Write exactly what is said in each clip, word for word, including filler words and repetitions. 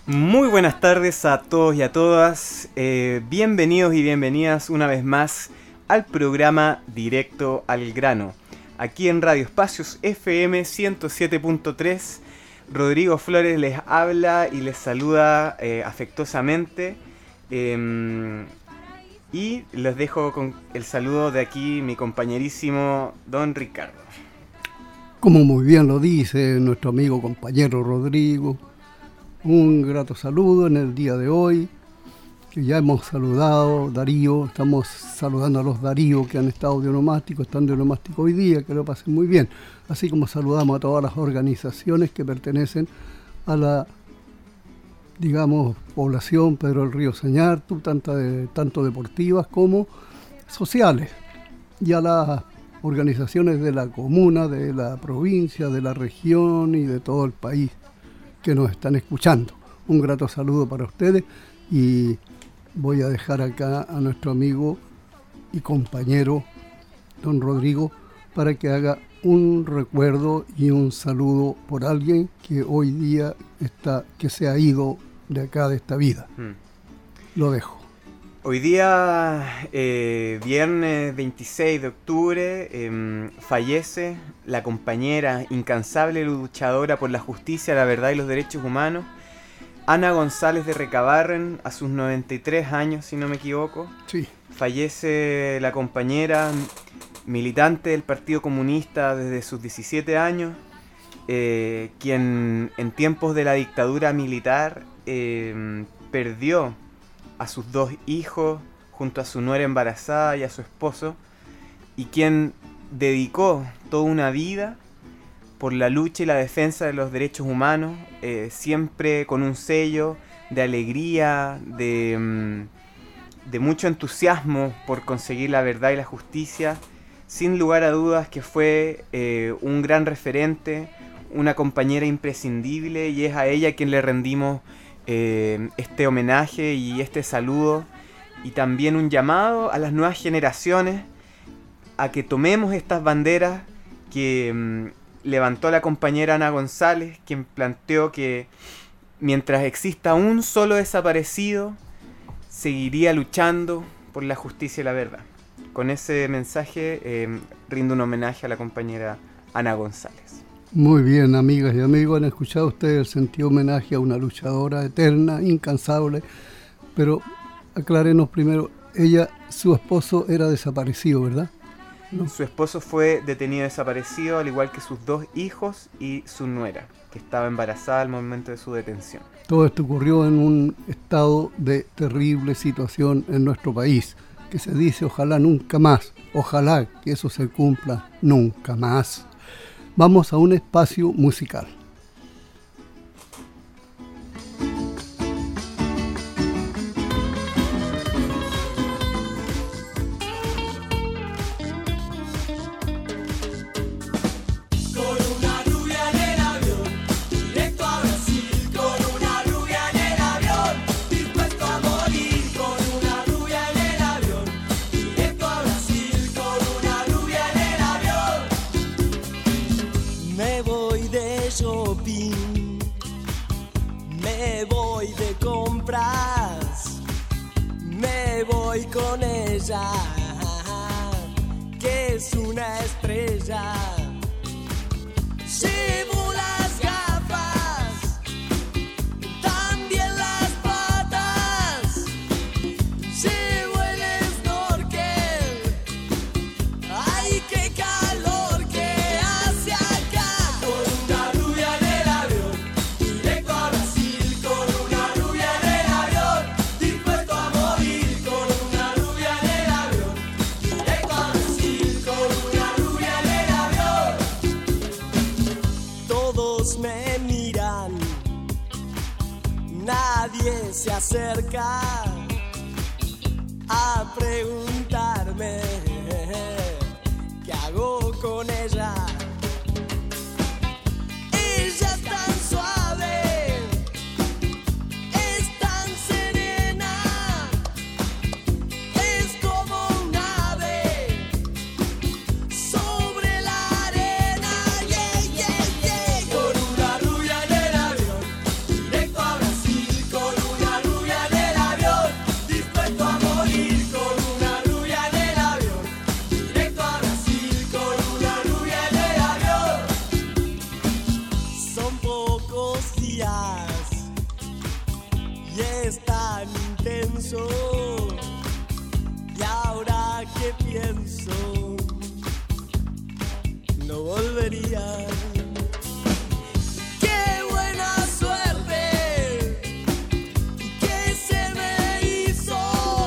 Muy buenas tardes a todos y a todas, eh, bienvenidos y bienvenidas una vez más al programa Directo al Grano, aquí en Radio Espacios F M ciento siete punto tres. Rodrigo Flores les habla y les saluda eh, afectuosamente, eh, y les dejo con el saludo de aquí mi compañerísimo Don Ricardo. Como muy bien lo dice nuestro amigo compañero Rodrigo, un grato saludo en el día de hoy, que ya hemos saludado, Darío, estamos saludando a los Darío que han estado de onomástico, están de onomástico hoy día, que lo pasen muy bien, así como saludamos a todas las organizaciones que pertenecen a la, digamos, población Pedro del Río Sañartu, tanto, de, tanto deportivas como sociales, y a las organizaciones de la comuna, de la provincia, de la región y de todo el país que nos están escuchando. Un grato saludo para ustedes y voy a dejar acá a nuestro amigo y compañero don Rodrigo para que haga un recuerdo y un saludo por alguien que hoy día está, que se ha ido de acá, de esta vida. Hmm. Lo dejo. Hoy día, eh, viernes veintiséis de octubre, eh, fallece la compañera incansable luchadora por la justicia, la verdad y los derechos humanos, Ana González de Recabarren, a sus noventa y tres años, si no me equivoco. Sí. Fallece la compañera militante del Partido Comunista desde sus diecisiete años, eh, quien en tiempos de la dictadura militar eh, perdió a sus dos hijos, junto a su nuera embarazada y a su esposo, y quien dedicó toda una vida por la lucha y la defensa de los derechos humanos, eh, siempre con un sello de alegría, de, de mucho entusiasmo por conseguir la verdad y la justicia, sin lugar a dudas que fue eh, un gran referente, una compañera imprescindible, y es a ella a quien le rendimos Eh, este homenaje y este saludo, y también un llamado a las nuevas generaciones a que tomemos estas banderas que mm, levantó la compañera Ana González, quien planteó que mientras exista un solo desaparecido, seguiría luchando por la justicia y la verdad. Con ese mensaje eh, rindo un homenaje a la compañera Ana González. Muy bien, amigas y amigos, han escuchado ustedes el sentido homenaje a una luchadora eterna, incansable, pero aclárenos primero, ella, su esposo era desaparecido, ¿verdad? ¿No? Su esposo fue detenido desaparecido, al igual que sus dos hijos y su nuera, que estaba embarazada al momento de su detención. Todo esto ocurrió en un estado de terrible situación en nuestro país, que se dice ojalá nunca más, ojalá que eso se cumpla nunca más. Vamos a un espacio musical. Con ella, que es una estrella. Llevo las gafas, también las patas. Llevo el snorkel. Ay, qué calor que hace acá. Con una rubia en el avión, directo a Brasil. Con una rubia en el avión, dispuesto a morir. Con una rubia en el avión, directo a Brasil. Con una rubia en el avión. Todos me miran, nadie se acerca a preguntarme qué hago con ella. Ella es tan suave, es tan serena, es como un ave sobre la arena. Yeah, yeah, yeah. Con una rubia en el avión, directo a Brasil. pocos días y es tan intenso. Y ahora que pienso, no volvería. Qué buena suerte que se me hizo.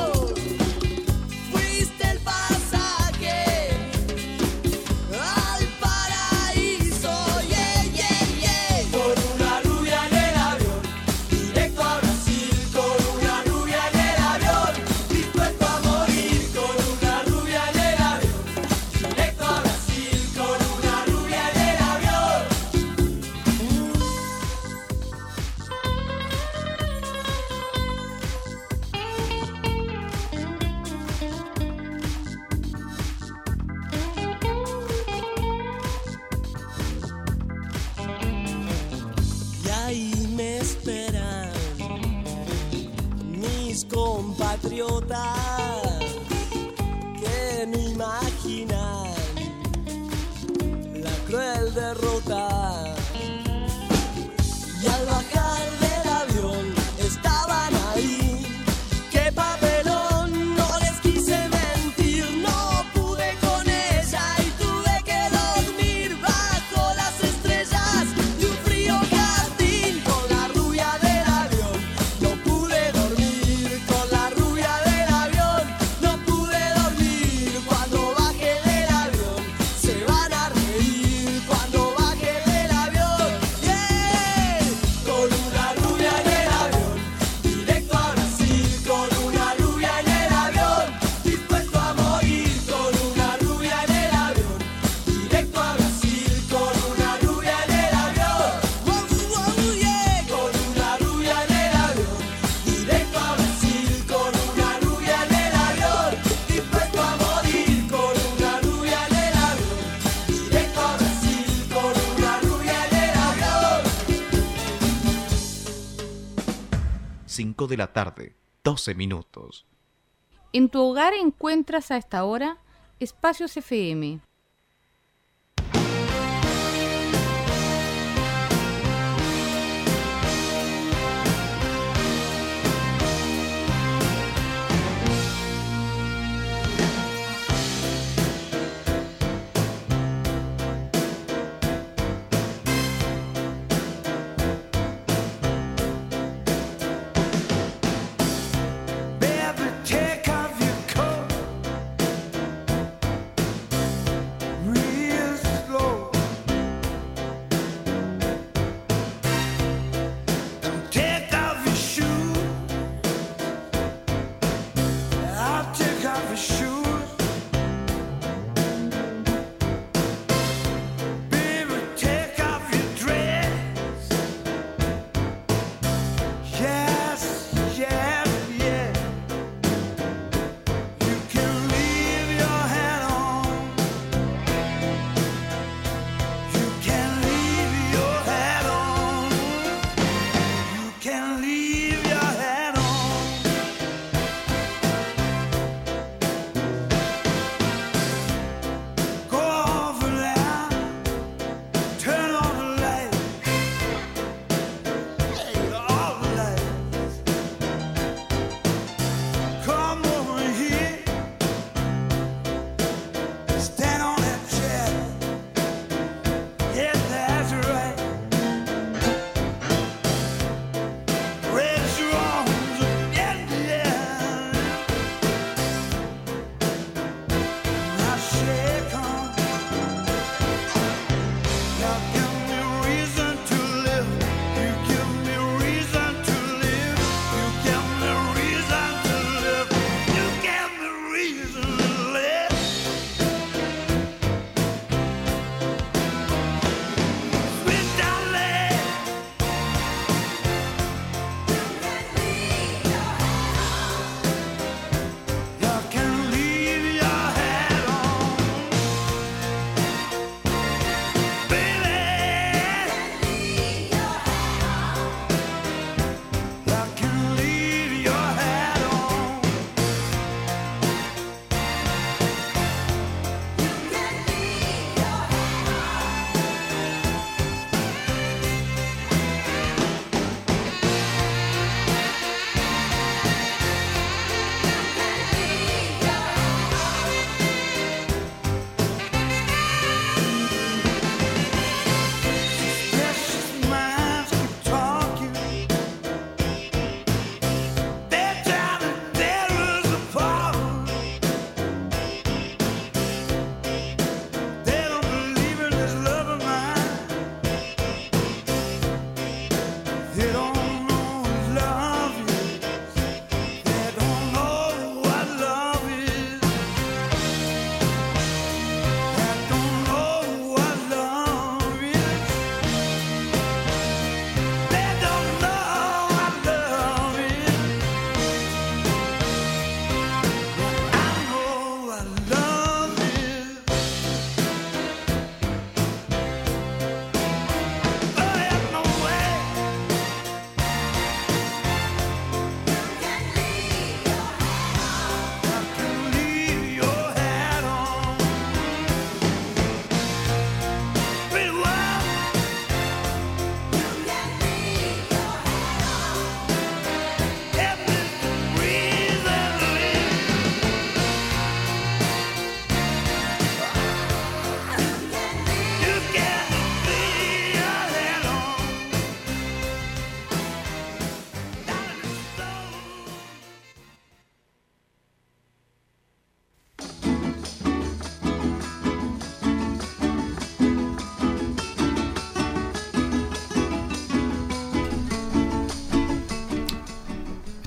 Fuiste el pasaje al paraíso. Yeah, yeah, yeah. Con una rubia en el avión, directo a Brasil. Con una rubia en el avión, dispuesto a morir. Con una rubia en el avión, directo a Brasil. Con una rubia en el avión. Y ahí me esperan mis compatriotas que no imaginan la cruel derrota. Y al bajar del avión estaban ahí. ¡Qué papelón! No les quise mentir. No pude con ella y tuve que dormir bajo las estrellas de un frío jardín. Con la rubia del avión no pude dormir. Con la rubia del avión no pude dormir. Cuando baje del avión se van a reír. Cuando baje del avión, yeah. Con una rubia en el avión, directo a Brasil. Con una rubia en el avión, dispuesto a morir. Con una rubia en el avión, directo a Brasil. Con una rubia en el avión, wow, wow, yeah. Con una rubia en el avión, directo a Brasil. Con una rubia en el avión, dispuesto a morir. Con una rubia en el avión, directo a Brasil. Con una rubia en el avión. cinco de la tarde, doce minutos. En tu hogar encuentras a esta hora Espacios F M. Baby, take off your coat.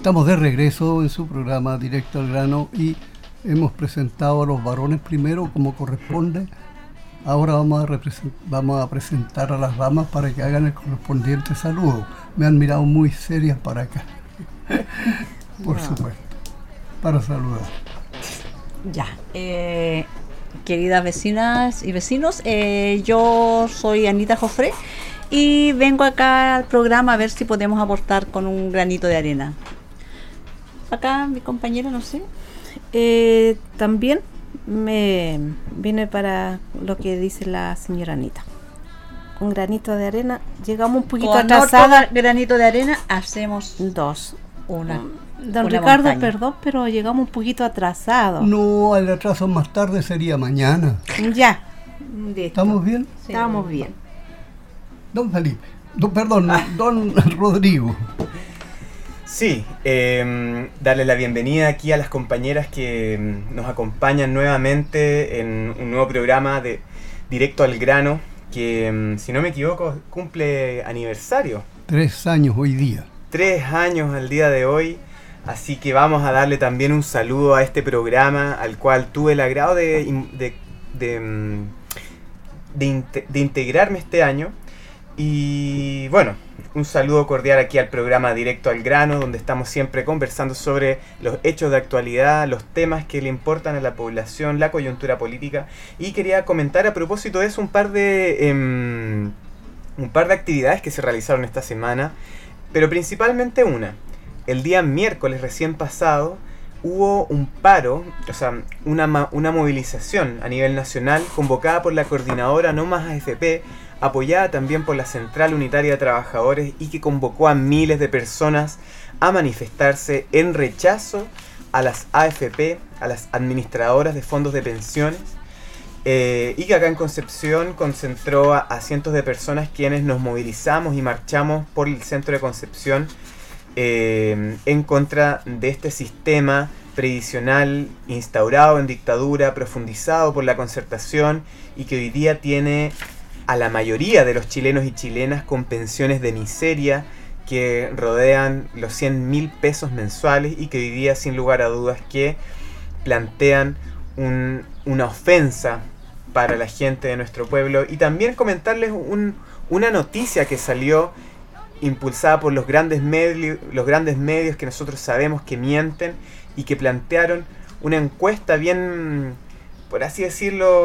Estamos de regreso en su programa Directo al Grano y hemos presentado a los varones primero como corresponde. Ahora vamos a, represent- vamos a presentar a las damas para que hagan el correspondiente saludo. Me han mirado muy serias para acá. Por No. supuesto. Para saludar. Ya, eh, queridas vecinas y vecinos, eh, yo soy Anita Jofré y vengo acá al programa a ver si podemos aportar con un granito de arena. Acá mi compañera, no sé. Eh, también me vine para lo que dice la señora Anita. Un granito de arena. Llegamos un poquito Con atrasada. otro granito de arena hacemos Dos. una. Don una Ricardo, montaña. perdón, pero llegamos un poquito atrasados. No, el atraso más tarde sería mañana. Ya. Listo. ¿Estamos bien? Sí. Estamos bien. Don Felipe. Don, perdón, don Rodrigo. Sí, eh, darle la bienvenida aquí a las compañeras que mm, nos acompañan nuevamente en un nuevo programa de Directo al Grano, que mm, si no me equivoco cumple aniversario, Tres años hoy día. tres años al día de hoy, así que vamos a darle también un saludo a este programa al cual tuve el agrado de, in- de, de, mm, de inte- de integrarme este año. Y bueno, un saludo cordial aquí al programa Directo al Grano, donde estamos siempre conversando sobre los hechos de actualidad, los temas que le importan a la población, la coyuntura política. Y quería comentar a propósito de eso un par de, em, un par de actividades que se realizaron esta semana, pero principalmente una. El día miércoles recién pasado hubo un paro, o sea, una, ma- una movilización a nivel nacional convocada por la coordinadora No Más A F P, apoyada también por la Central Unitaria de Trabajadores y que convocó a miles de personas a manifestarse en rechazo a las A F P, a las administradoras de fondos de pensiones, eh, y que acá en Concepción concentró a, a cientos de personas quienes nos movilizamos y marchamos por el centro de Concepción eh, en contra de este sistema previsional instaurado en dictadura, profundizado por la concertación y que hoy día tiene a la mayoría de los chilenos y chilenas con pensiones de miseria que rodean los cien mil pesos mensuales y que hoy día sin lugar a dudas que plantean un, una ofensa para la gente de nuestro pueblo. Y también comentarles un, una noticia que salió impulsada por los grandes, medios, los grandes medios que nosotros sabemos que mienten y que plantearon una encuesta bien, por así decirlo,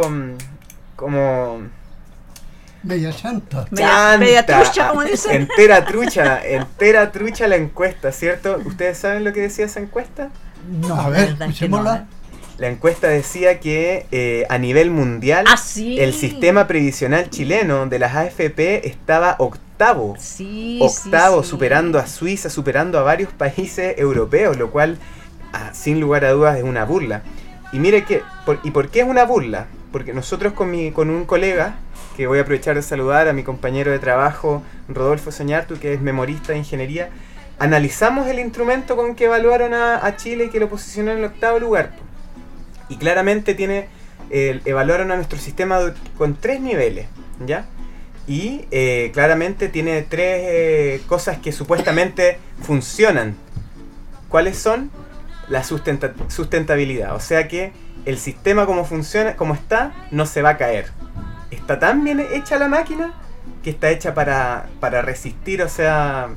como... Bella chanta. Media, Chanta. media trucha, como dicen. Entera trucha, entera trucha la encuesta, ¿cierto? ¿Ustedes saben lo que decía esa encuesta? No, a ver, verdad es que no, escuchémosla. La encuesta decía que eh, a nivel mundial Ah, sí. el sistema previsional chileno de las A F P estaba octavo. Sí, octavo, sí, sí. superando a Suiza, superando a varios países europeos, lo cual, ah, sin lugar a dudas, es una burla. Y mire que, por, ¿y por qué es una burla? Porque nosotros con, mi, con un colega, que voy a aprovechar de saludar a mi compañero de trabajo, Rodolfo Soñartu, que es memorista de ingeniería, analizamos el instrumento con que evaluaron a, a Chile y que lo posicionó en el octavo lugar. Y claramente tiene, eh, evaluaron a nuestro sistema de- con tres niveles, ¿ya? Y eh, claramente tiene tres eh, cosas que supuestamente funcionan. ¿Cuáles son? La sustenta- sustentabilidad. O sea que el sistema como funciona, como está, no se va a caer. Está tan bien hecha la máquina que está hecha para, para resistir, o sea...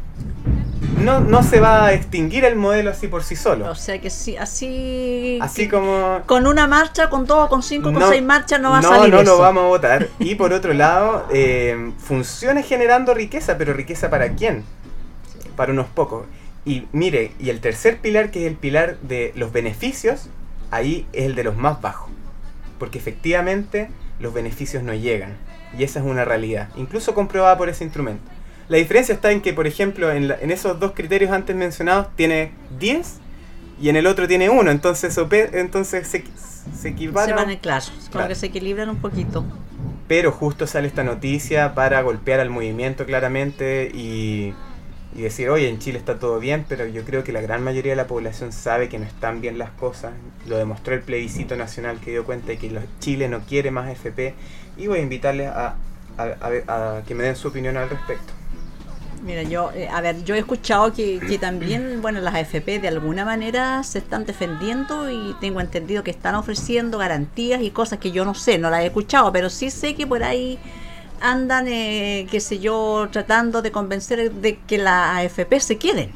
No, no se va a extinguir el modelo así por sí solo. O sea que sí, así. Así que- como... Con una marcha, con dos, con cinco, con No, seis marchas no va a no, salir no eso. lo vamos a votar. Y por otro lado, eh, funciona generando riqueza, pero riqueza ¿para quién? Para unos pocos. Y mire, y el tercer pilar, que es el pilar de los beneficios, ahí es el de los más bajos. Porque efectivamente los beneficios no llegan. Y esa es una realidad, incluso comprobada por ese instrumento. La diferencia está en que, por ejemplo, en, la- en esos dos criterios antes mencionados tiene diez y en el otro tiene uno. Entonces, ope- entonces se, se Se equivalen. van en claro, como Claro. que se equilibran un poquito. Pero justo sale esta noticia para golpear al movimiento claramente y, y decir, oye, en Chile está todo bien, pero yo creo que la gran mayoría de la población sabe que no están bien las cosas. Lo demostró el plebiscito nacional que dio cuenta de que los, Chile no quiere más F P y voy a invitarles a, a, a ver- a que me den su opinión al respecto. Mira, yo, eh, a ver, yo he escuchado que, que también, bueno, las A F P de alguna manera se están defendiendo y tengo entendido que están ofreciendo garantías y cosas que yo no sé, no las he escuchado, pero sí sé que por ahí andan, eh, qué sé yo, tratando de convencer de que las A F P se queden.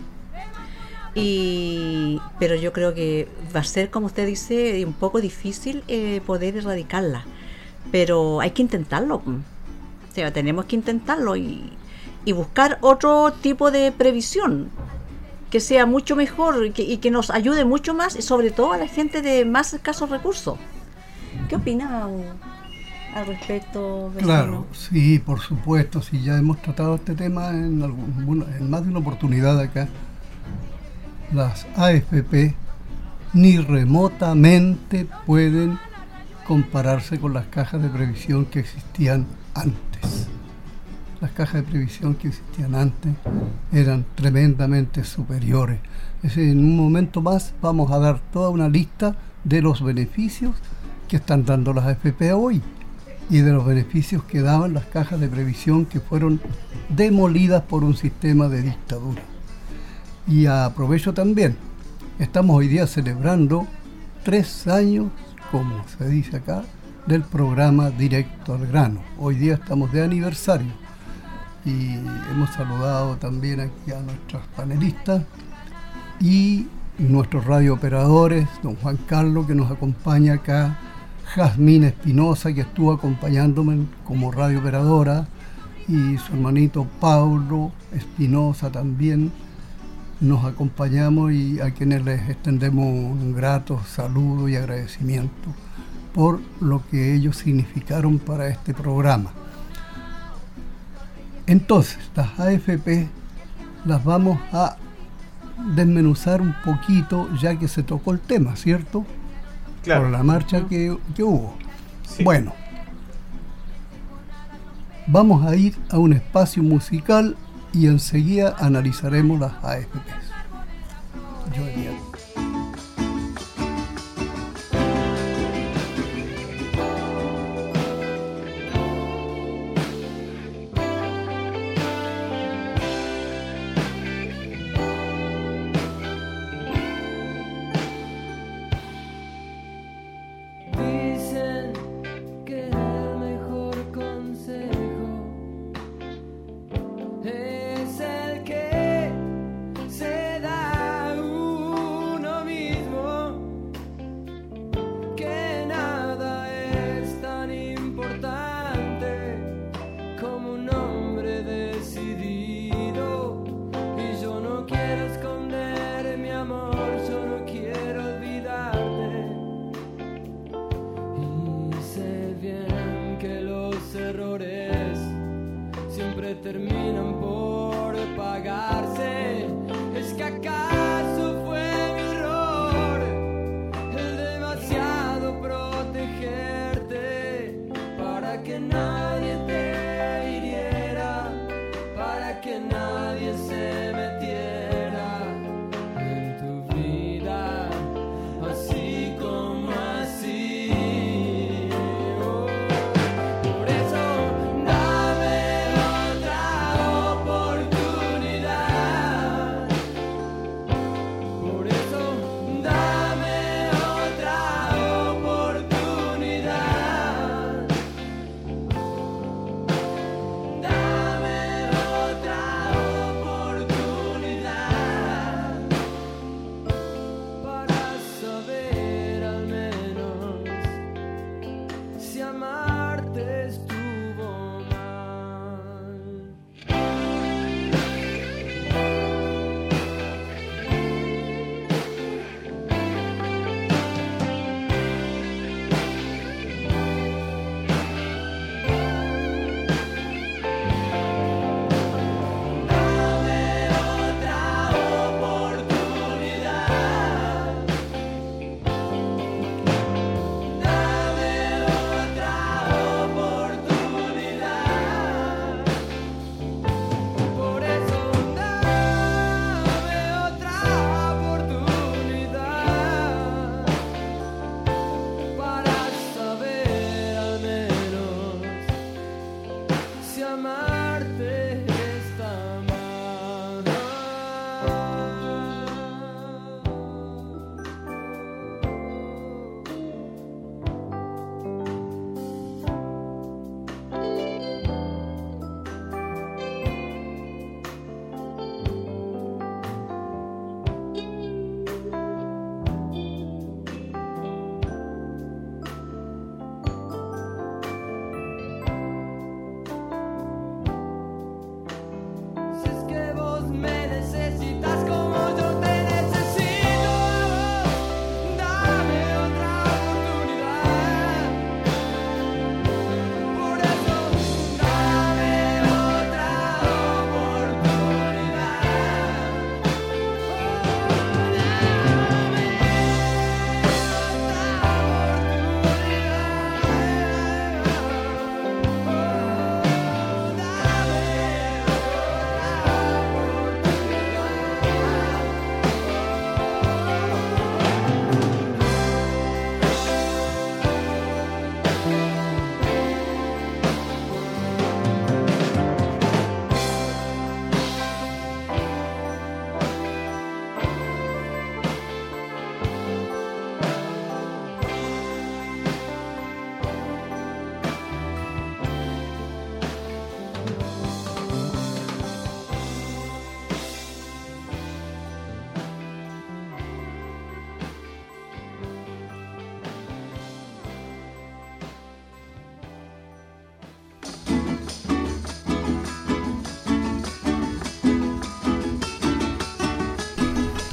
Y, pero yo creo que va a ser, como usted dice, un poco difícil eh, poder erradicarla, pero hay que intentarlo. O sea, tenemos que intentarlo y y buscar otro tipo de previsión que sea mucho mejor y que, y que nos ayude mucho más, y sobre todo a la gente de más escasos recursos. ¿Qué opina al respecto, vecino? Claro, sí, por supuesto, sí, ya hemos tratado este tema en, algún, en más de una oportunidad acá. Las A F P ni remotamente pueden compararse con las cajas de previsión que existían antes. Las cajas de previsión que existían antes eran tremendamente superiores. Es decir, en un momento más vamos a dar toda una lista de los beneficios que están dando las A F P hoy y de los beneficios que daban las cajas de previsión que fueron demolidas por un sistema de dictadura. Y aprovecho también, estamos hoy día celebrando tres años, como se dice acá, del programa Directo al Grano. Hoy día estamos de aniversario. Y hemos saludado también aquí a nuestros panelistas y nuestros radiooperadores, don Juan Carlos, que nos acompaña acá, Jazmín Espinosa, que estuvo acompañándome como radiooperadora, y su hermanito Paulo Espinosa también nos acompañamos, y a quienes les extendemos un grato saludo y agradecimiento por lo que ellos significaron para este programa. Entonces, las A F P las vamos a desmenuzar un poquito, ya que se tocó el tema, ¿cierto? Claro. Por la marcha que, que hubo. Sí. Bueno, vamos a ir a un espacio musical y enseguida analizaremos las A F P. Yo diría. Dicen que el mejor consejo es el que se da a uno mismo, que nada es tan importante como un hombre decidido. Y yo no quiero esconder mi amor, yo no quiero olvidarte. Sé bien que los errores siempre terminan por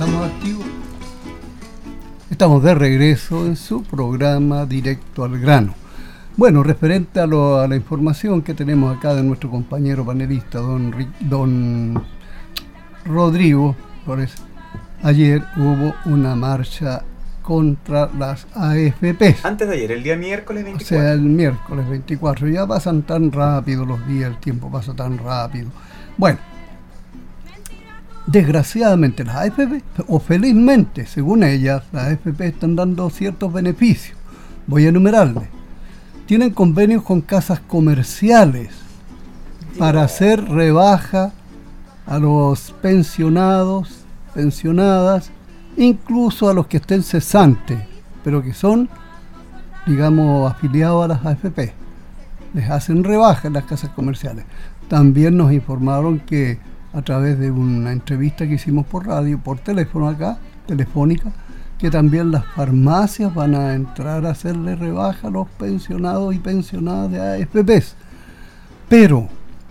estamos activos. Estamos de regreso en su programa Directo al Grano. Bueno, referente a, lo, a la información que tenemos acá de nuestro compañero panelista, don, don Rodrigo, por eso, ayer hubo una marcha contra las A F P. Antes de ayer, el día miércoles veinticuatro. O sea, el miércoles veinticuatro. Ya pasan tan rápido los días, el tiempo pasa tan rápido. Bueno, desgraciadamente las A F P, o felizmente, según ellas, las A F P están dando ciertos beneficios. Voy a enumerarles. Tienen convenios con casas comerciales para hacer rebaja a los pensionados, pensionadas, incluso a los que estén cesantes, pero que son, digamos, afiliados a las A F P. Les hacen rebaja en las casas comerciales. También nos informaron que a través de una entrevista que hicimos por radio, por teléfono acá, telefónica, que también las farmacias van a entrar a hacerle rebaja a los pensionados y pensionadas de A F P. Pero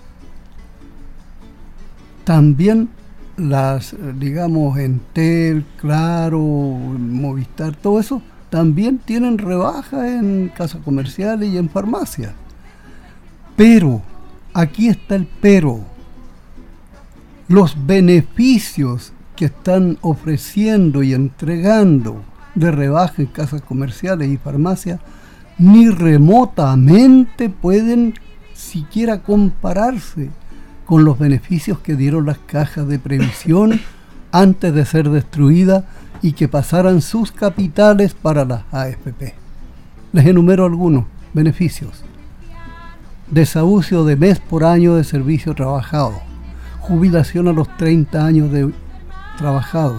también las, digamos, Entel, Claro, Movistar, todo eso, también tienen rebaja en casas comerciales y en farmacias. Pero, aquí está el pero. Los beneficios que están ofreciendo y entregando de rebaja en casas comerciales y farmacias ni remotamente pueden siquiera compararse con los beneficios que dieron las cajas de previsión antes de ser destruidas y que pasaran sus capitales para las A F P. Les enumero algunos beneficios. Desahucio de mes por año de servicio trabajado, jubilación a los treinta años de trabajados,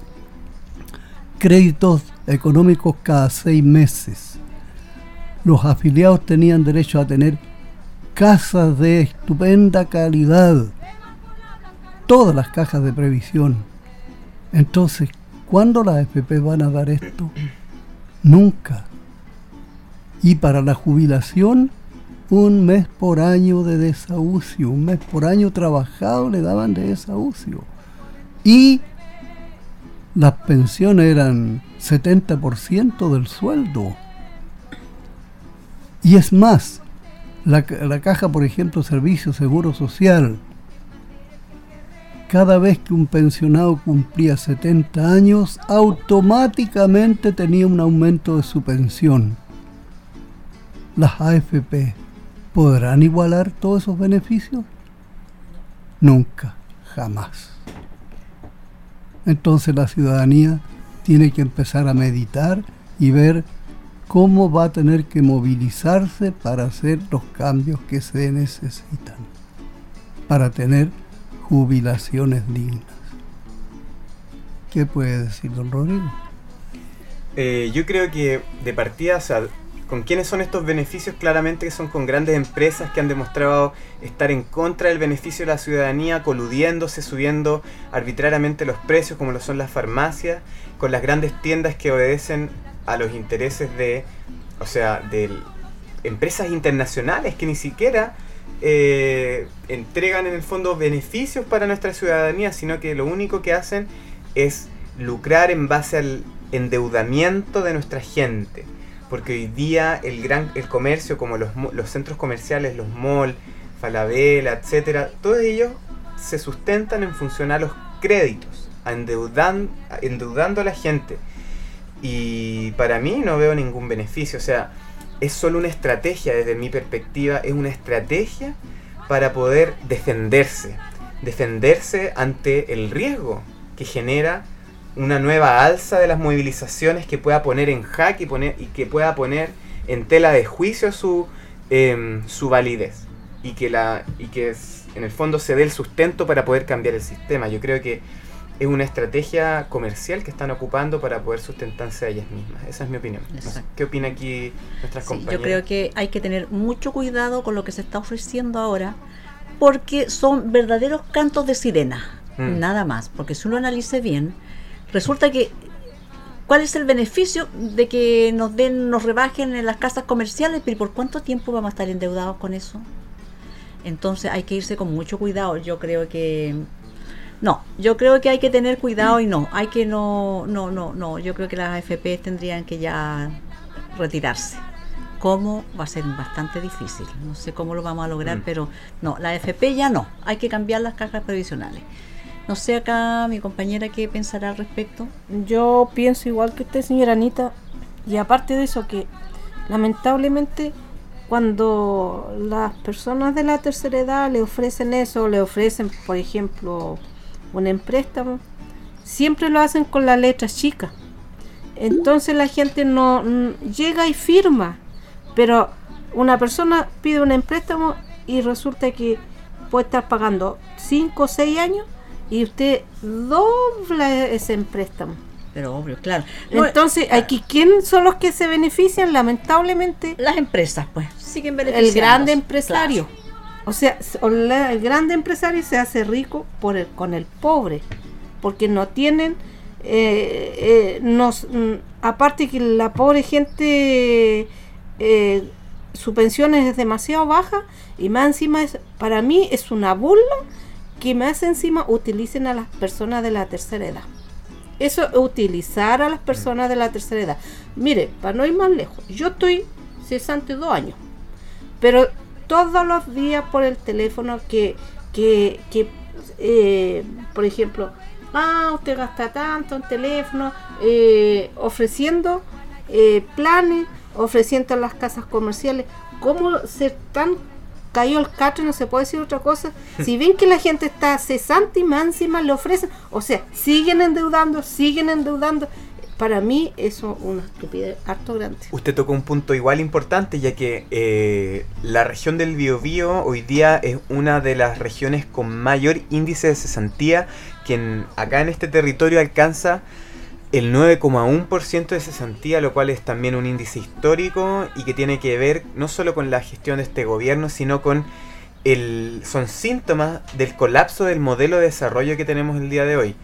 créditos económicos cada seis meses. Los afiliados tenían derecho a tener casas de estupenda calidad, todas las cajas de previsión. Entonces, ¿cuándo las A F P van a dar esto? Nunca. Y para la jubilación, un mes por año de desahucio, un mes por año trabajado le daban de desahucio. Y las pensiones eran setenta por ciento del sueldo. Y es más, la, la caja, por ejemplo, Servicio Seguro Social, cada vez que un pensionado cumplía setenta años, automáticamente tenía un aumento de su pensión. Las A F P, ¿podrán igualar todos esos beneficios? Nunca, jamás. Entonces la ciudadanía tiene que empezar a meditar y ver cómo va a tener que movilizarse para hacer los cambios que se necesitan, para tener jubilaciones dignas. ¿Qué puede decir don Rodrigo? Eh, yo creo que de partida, o sea, ¿con quiénes son estos beneficios? Claramente que son con grandes empresas que han demostrado estar en contra del beneficio de la ciudadanía, coludiéndose, subiendo arbitrariamente los precios, como lo son las farmacias, con las grandes tiendas que obedecen a los intereses de, o sea, de empresas internacionales que ni siquiera eh, entregan en el fondo beneficios para nuestra ciudadanía, sino que lo único que hacen es lucrar en base al endeudamiento de nuestra gente. Porque hoy día el gran el comercio, como los, los centros comerciales, los malls, Falabella, etcétera, todos ellos se sustentan en función a los créditos, a endeudan, a endeudando a la gente. Y para mí no veo ningún beneficio, o sea, es solo una estrategia, desde mi perspectiva, es una estrategia para poder defenderse, defenderse ante el riesgo que genera una nueva alza de las movilizaciones que pueda poner en jaque y, poner, y que pueda poner en tela de juicio su, eh, su validez y que, la, y que en el fondo se dé el sustento para poder cambiar el sistema. Yo creo que es una estrategia comercial que están ocupando para poder sustentarse a ellas mismas. Esa es mi opinión. No sé, ¿qué opina aquí nuestras Sí, compañeras? yo creo que hay que tener mucho cuidado con lo que se está ofreciendo ahora, porque son verdaderos cantos de sirena, mm. nada más. Porque si uno analice bien, resulta que ¿cuál es el beneficio de que nos den, nos rebajen en las casas comerciales? ¿Pero por cuánto tiempo vamos a estar endeudados con eso? Entonces hay que irse con mucho cuidado. Yo creo que No, yo creo que hay que tener cuidado y no, hay que no, no, no, no, yo creo que las A F P tendrían que ya retirarse. ¿Cómo? Va a ser bastante difícil, no sé cómo lo vamos a lograr, mm. pero no, la A F P ya no, hay que cambiar las cajas previsionales. No sé acá mi compañera qué pensará al respecto. Yo pienso igual que usted, señora Anita, y aparte de eso que lamentablemente cuando las personas de la tercera edad le ofrecen eso, le ofrecen por ejemplo un préstamo, siempre lo hacen con las letras chicas. Entonces la gente no, no llega y firma, pero una persona pide un préstamo y resulta que puede estar pagando cinco o seis años y usted dobla ese préstamo. Pero obvio, claro. Entonces, aquí, ¿quién son los que se benefician? Lamentablemente, las empresas, pues, siguen beneficiando. El grande empresario. Claro. O sea, el grande empresario se hace rico por el, con el pobre, porque no tienen, eh, eh, nos, mm, aparte que la pobre gente, eh, su pensión es demasiado baja, y más encima, es, para mí, es una burla que más encima utilicen a las personas de la tercera edad. Eso es utilizar a las personas de la tercera edad. Mire, para no ir más lejos, yo estoy sesenta y dos años, pero todos los días por el teléfono que, que, que eh, por ejemplo, ah, usted gasta tanto en teléfono, eh, ofreciendo eh, planes, ofreciendo las casas comerciales, cómo ser tan cayó el catre, no se puede decir otra cosa. Si ven que la gente está cesante y más encima le ofrecen, o sea, siguen endeudando, siguen endeudando. Para mí eso es una estupidez harto grande. Usted tocó un punto igual importante, ya que eh, la región del Biobío hoy día es una de las regiones con mayor índice de cesantía, que en, acá en este territorio alcanza el nueve coma uno por ciento de cesantía, lo cual es también un índice histórico y que tiene que ver no solo con la gestión de este gobierno, sino con el son síntomas del colapso del modelo de desarrollo que tenemos el día de hoy.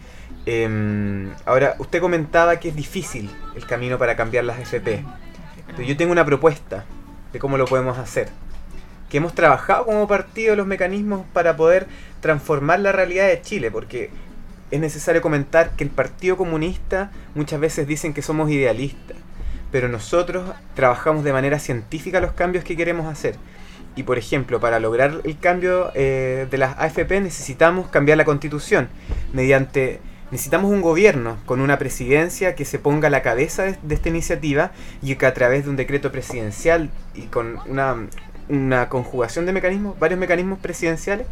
Eh, ahora, usted comentaba que es difícil el camino para cambiar las A F P. Entonces, yo tengo una propuesta de cómo lo podemos hacer. Que hemos trabajado como partido los mecanismos para poder transformar la realidad de Chile, porque es necesario comentar que el Partido Comunista muchas veces dicen que somos idealistas, pero nosotros trabajamos de manera científica los cambios que queremos hacer. Y por ejemplo, para lograr el cambio eh, de las A F P necesitamos cambiar la Constitución. Mediante necesitamos un gobierno con una presidencia que se ponga a la cabeza de, de esta iniciativa y que a través de un decreto presidencial y con una, una conjugación de mecanismos, varios mecanismos presidenciales,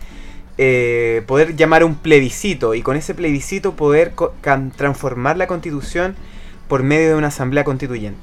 Eh, poder llamar a un plebiscito y con ese plebiscito poder co- can- transformar la Constitución por medio de una asamblea constituyente.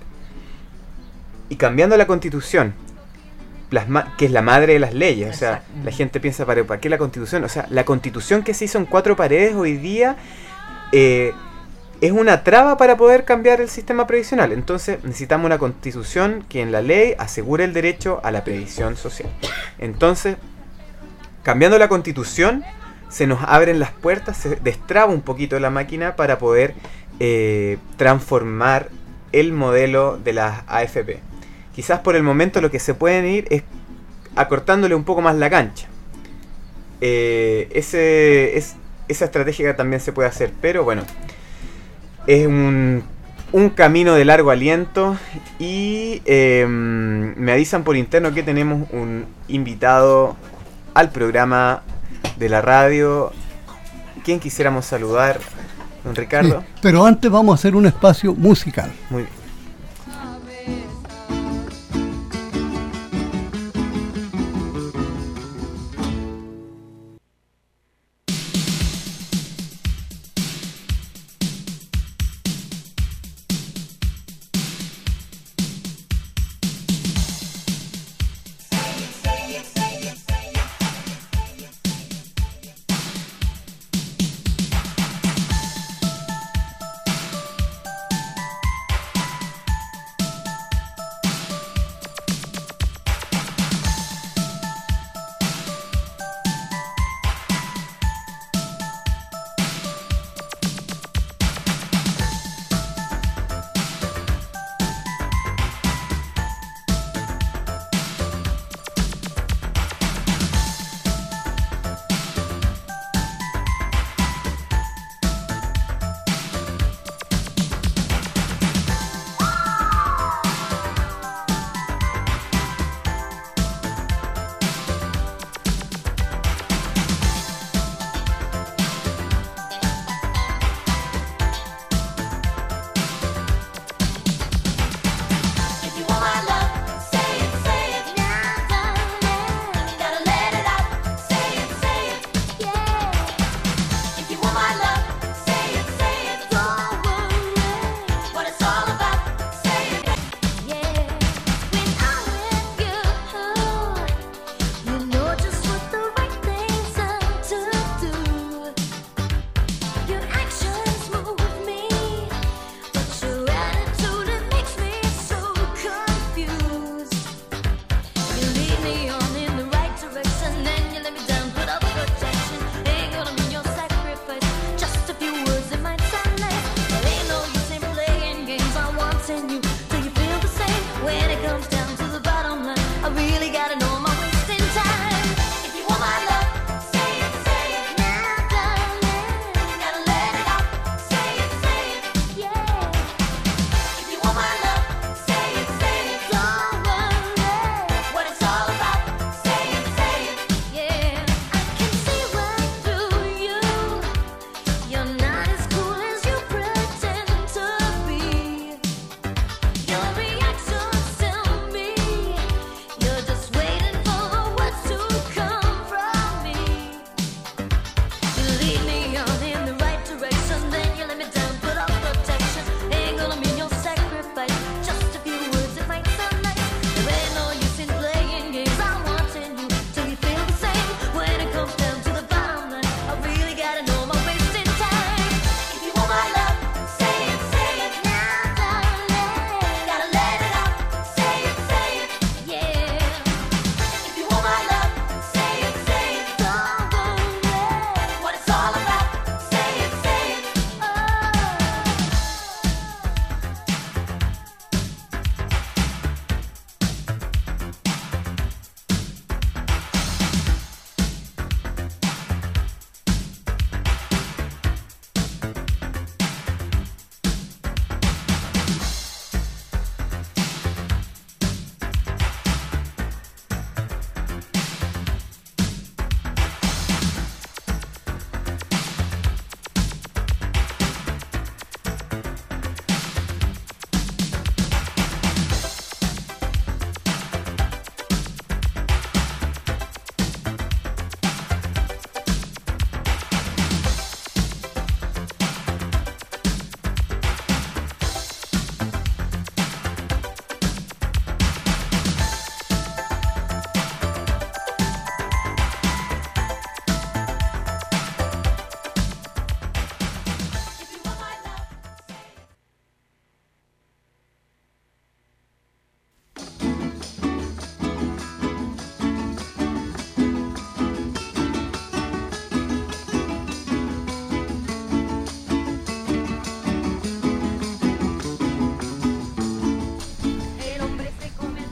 Y cambiando la Constitución, plasma- que es la madre de las leyes, o sea, la gente piensa, ¿para, ¿para qué la Constitución? O sea, la Constitución que se hizo en cuatro paredes hoy día eh, es una traba para poder cambiar el sistema previsional. Entonces necesitamos una Constitución que en la ley asegure el derecho a la previsión social. Entonces, cambiando la Constitución, se nos abren las puertas, se destraba un poquito la máquina para poder eh, transformar el modelo de las A F P. Quizás por el momento lo que se pueden ir es acortándole un poco más la cancha. Eh, ese, es, esa estrategia también se puede hacer, pero bueno, es un, un camino de largo aliento y eh, me avisan por interno que tenemos un invitado al programa de la radio. ¿Quién quisiéramos saludar? Don Ricardo. Sí, pero antes vamos a hacer un espacio musical. Muy bien.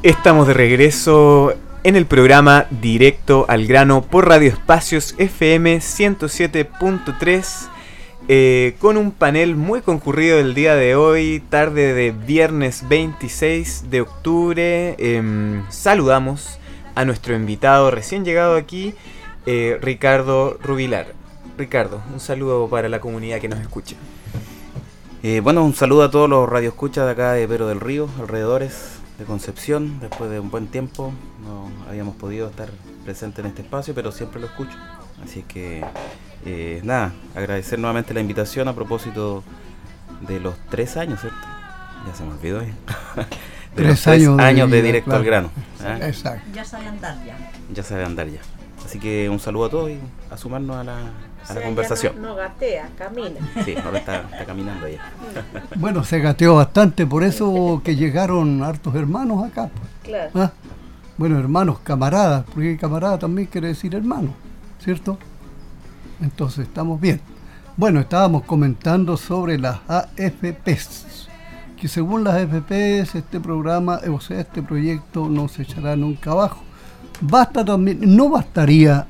Estamos de regreso en el programa Directo al Grano por Radio Espacios F M ciento siete punto tres, eh, con un panel muy concurrido el día de hoy, tarde de viernes veintiséis de octubre. Eh, saludamos a nuestro invitado recién llegado aquí, eh, Ricardo Rubilar. Ricardo, un saludo para la comunidad que nos escucha. Eh, bueno, un saludo a todos los radioescuchas de acá de Pero del Río, alrededores de Concepción. Después de un buen tiempo no habíamos podido estar presentes en este espacio, pero siempre lo escucho. Así que, eh, nada, agradecer nuevamente la invitación a propósito de los tres años, ¿cierto? Ya se me olvidó. ¿eh? De tres los tres años, años de, de de vida, Directo claro. al Grano. ¿eh? Exacto. Ya sabe andar ya. Ya sabe andar ya. Así que un saludo a todos y a sumarnos a la, a O sea, la ya conversación. No, no gatea, camina. Sí, ahora está, está caminando ya. Bueno, se gateó bastante, por eso que llegaron hartos hermanos acá. Pues. Claro. ¿Ah? Bueno, hermanos, camaradas, porque camarada también quiere decir hermano, ¿cierto? Entonces estamos bien. Bueno, estábamos comentando sobre las A F Pes, que según las A F Pes este programa, o sea, este proyecto no se echará nunca abajo. Basta también, no bastaría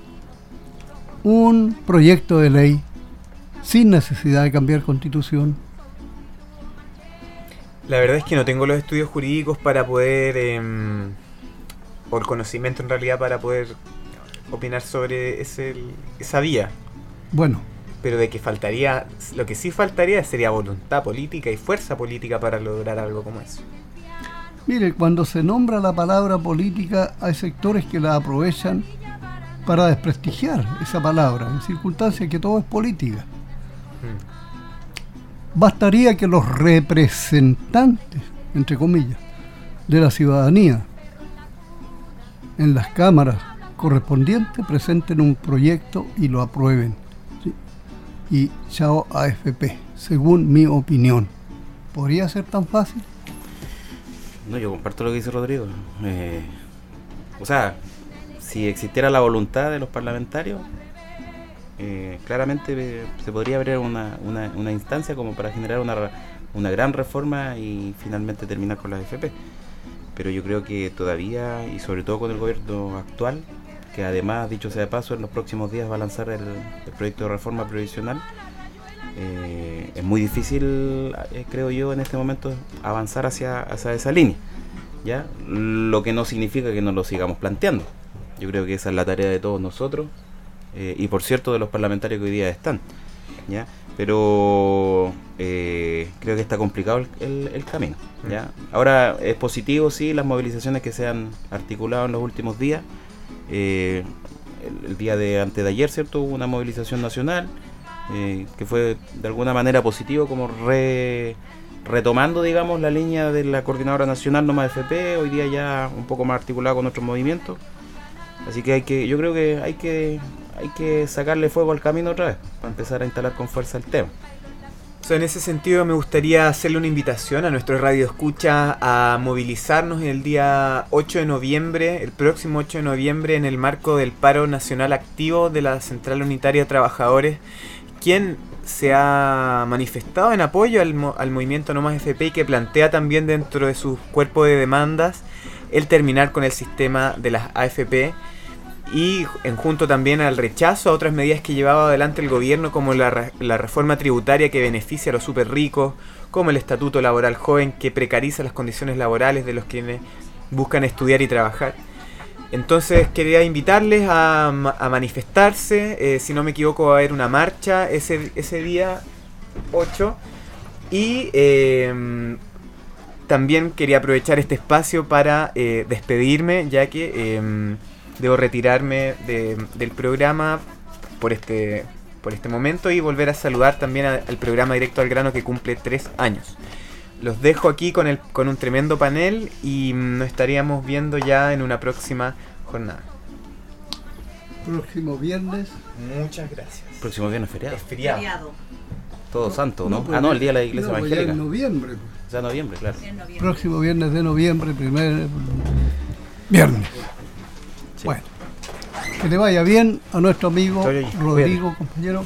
un proyecto de ley sin necesidad de cambiar constitución. La verdad es que no tengo los estudios jurídicos para poder, eh, o el conocimiento en realidad para poder opinar sobre ese, esa vía. Bueno, Pero de que faltaría, lo que sí faltaría sería voluntad política y fuerza política para lograr algo como eso. mire, cuando se nombra la palabra política, hay sectores que la aprovechan para desprestigiar esa palabra, en circunstancias que todo es política. Bastaría que los representantes, entre comillas, de la ciudadanía en las cámaras correspondientes presenten un proyecto y lo aprueben. ¿Sí? Y chao A F P, según mi opinión. ¿Podría ser tan fácil? No, yo comparto lo que dice Rodrigo. Eh, o sea, si existiera la voluntad de los parlamentarios, eh, claramente eh, se podría abrir una, una, una instancia como para generar una, una gran reforma y finalmente terminar con las A F P. Pero yo creo que todavía, y sobre todo con el gobierno actual, que además, dicho sea de paso, en los próximos días va a lanzar el, el proyecto de reforma previsional, eh, es muy difícil, eh, creo yo, en este momento avanzar hacia, hacia esa línea, ¿ya? Lo que no significa que no lo sigamos planteando. Yo creo que esa es la tarea de todos nosotros, eh, y por cierto de los parlamentarios que hoy día están, ¿ya? Pero eh, creo que está complicado el, el, el camino, ¿ya? Ahora es positivo, sí, las movilizaciones que se han articulado en los últimos días. Eh, el, el día de antes de ayer, ¿cierto? Hubo una movilización nacional eh, que fue de alguna manera positivo, como re, retomando, digamos, la línea de la Coordinadora Nacional No Más F P, hoy día ya un poco más articulado con otros movimientos. Así que hay que, yo creo que hay que hay que sacarle fuego al camino otra vez, para empezar a instalar con fuerza el tema. O sea, en ese sentido me gustaría hacerle una invitación a nuestro radio escucha a movilizarnos el día ocho de noviembre, el próximo ocho de noviembre, en el marco del paro nacional activo de la Central Unitaria de Trabajadores, quien se ha manifestado en apoyo al, mo- al movimiento No Más F P y que plantea también dentro de su cuerpo de demandas el terminar con el sistema de las A F P, y en junto también al rechazo a otras medidas que llevaba adelante el gobierno, como la, re- la reforma tributaria que beneficia a los súper ricos, como el estatuto laboral joven que precariza las condiciones laborales de los quienes buscan estudiar y trabajar. Entonces quería invitarles a, a manifestarse, eh, si no me equivoco va a haber una marcha ese, ese día ocho, y eh, también quería aprovechar este espacio para eh, despedirme, ya que eh, debo retirarme de, del programa por este, por este momento y volver a saludar también a- al programa Directo al Grano, que cumple tres años. Los dejo aquí con, el, con un tremendo panel y mm, nos estaríamos viendo ya en una próxima jornada. Próximo viernes. Muchas gracias. Próximo viernes feriado. Es feriado. Feriado. Todo santo, ¿no? pues ah, no, ya- el día de la iglesia no, pues ya evangélica. en noviembre. Pues. O sea, noviembre, claro. En noviembre. Próximo viernes de noviembre, primer viernes. Sí. Bueno, que le vaya bien a nuestro amigo Estoy ahí, Rodrigo, compañero,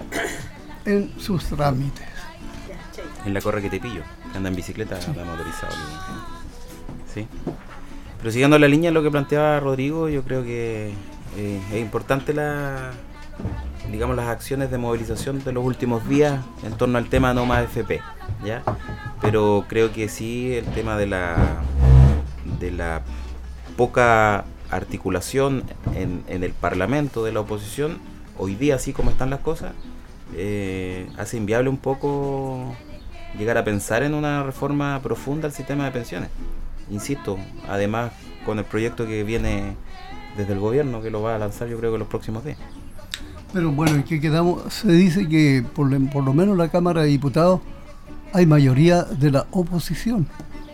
en sus trámites. En la corre que te pillo, que anda en bicicleta, anda motorizado. ¿Sí? Pero siguiendo la línea de lo que planteaba Rodrigo, yo creo que eh, es importante la, digamos, las acciones de movilización de los últimos días en torno al tema no más F P, ¿ya? Pero creo que sí el tema de la de la poca articulación en, en el Parlamento de la oposición, hoy día así como están las cosas, eh, hace inviable un poco llegar a pensar en una reforma profunda al sistema de pensiones. Insisto, además con el proyecto que viene desde el gobierno, que lo va a lanzar yo creo que en los próximos días. Pero bueno, ¿en qué quedamos? Se dice que por, le- por lo menos en la Cámara de Diputados hay mayoría de la oposición.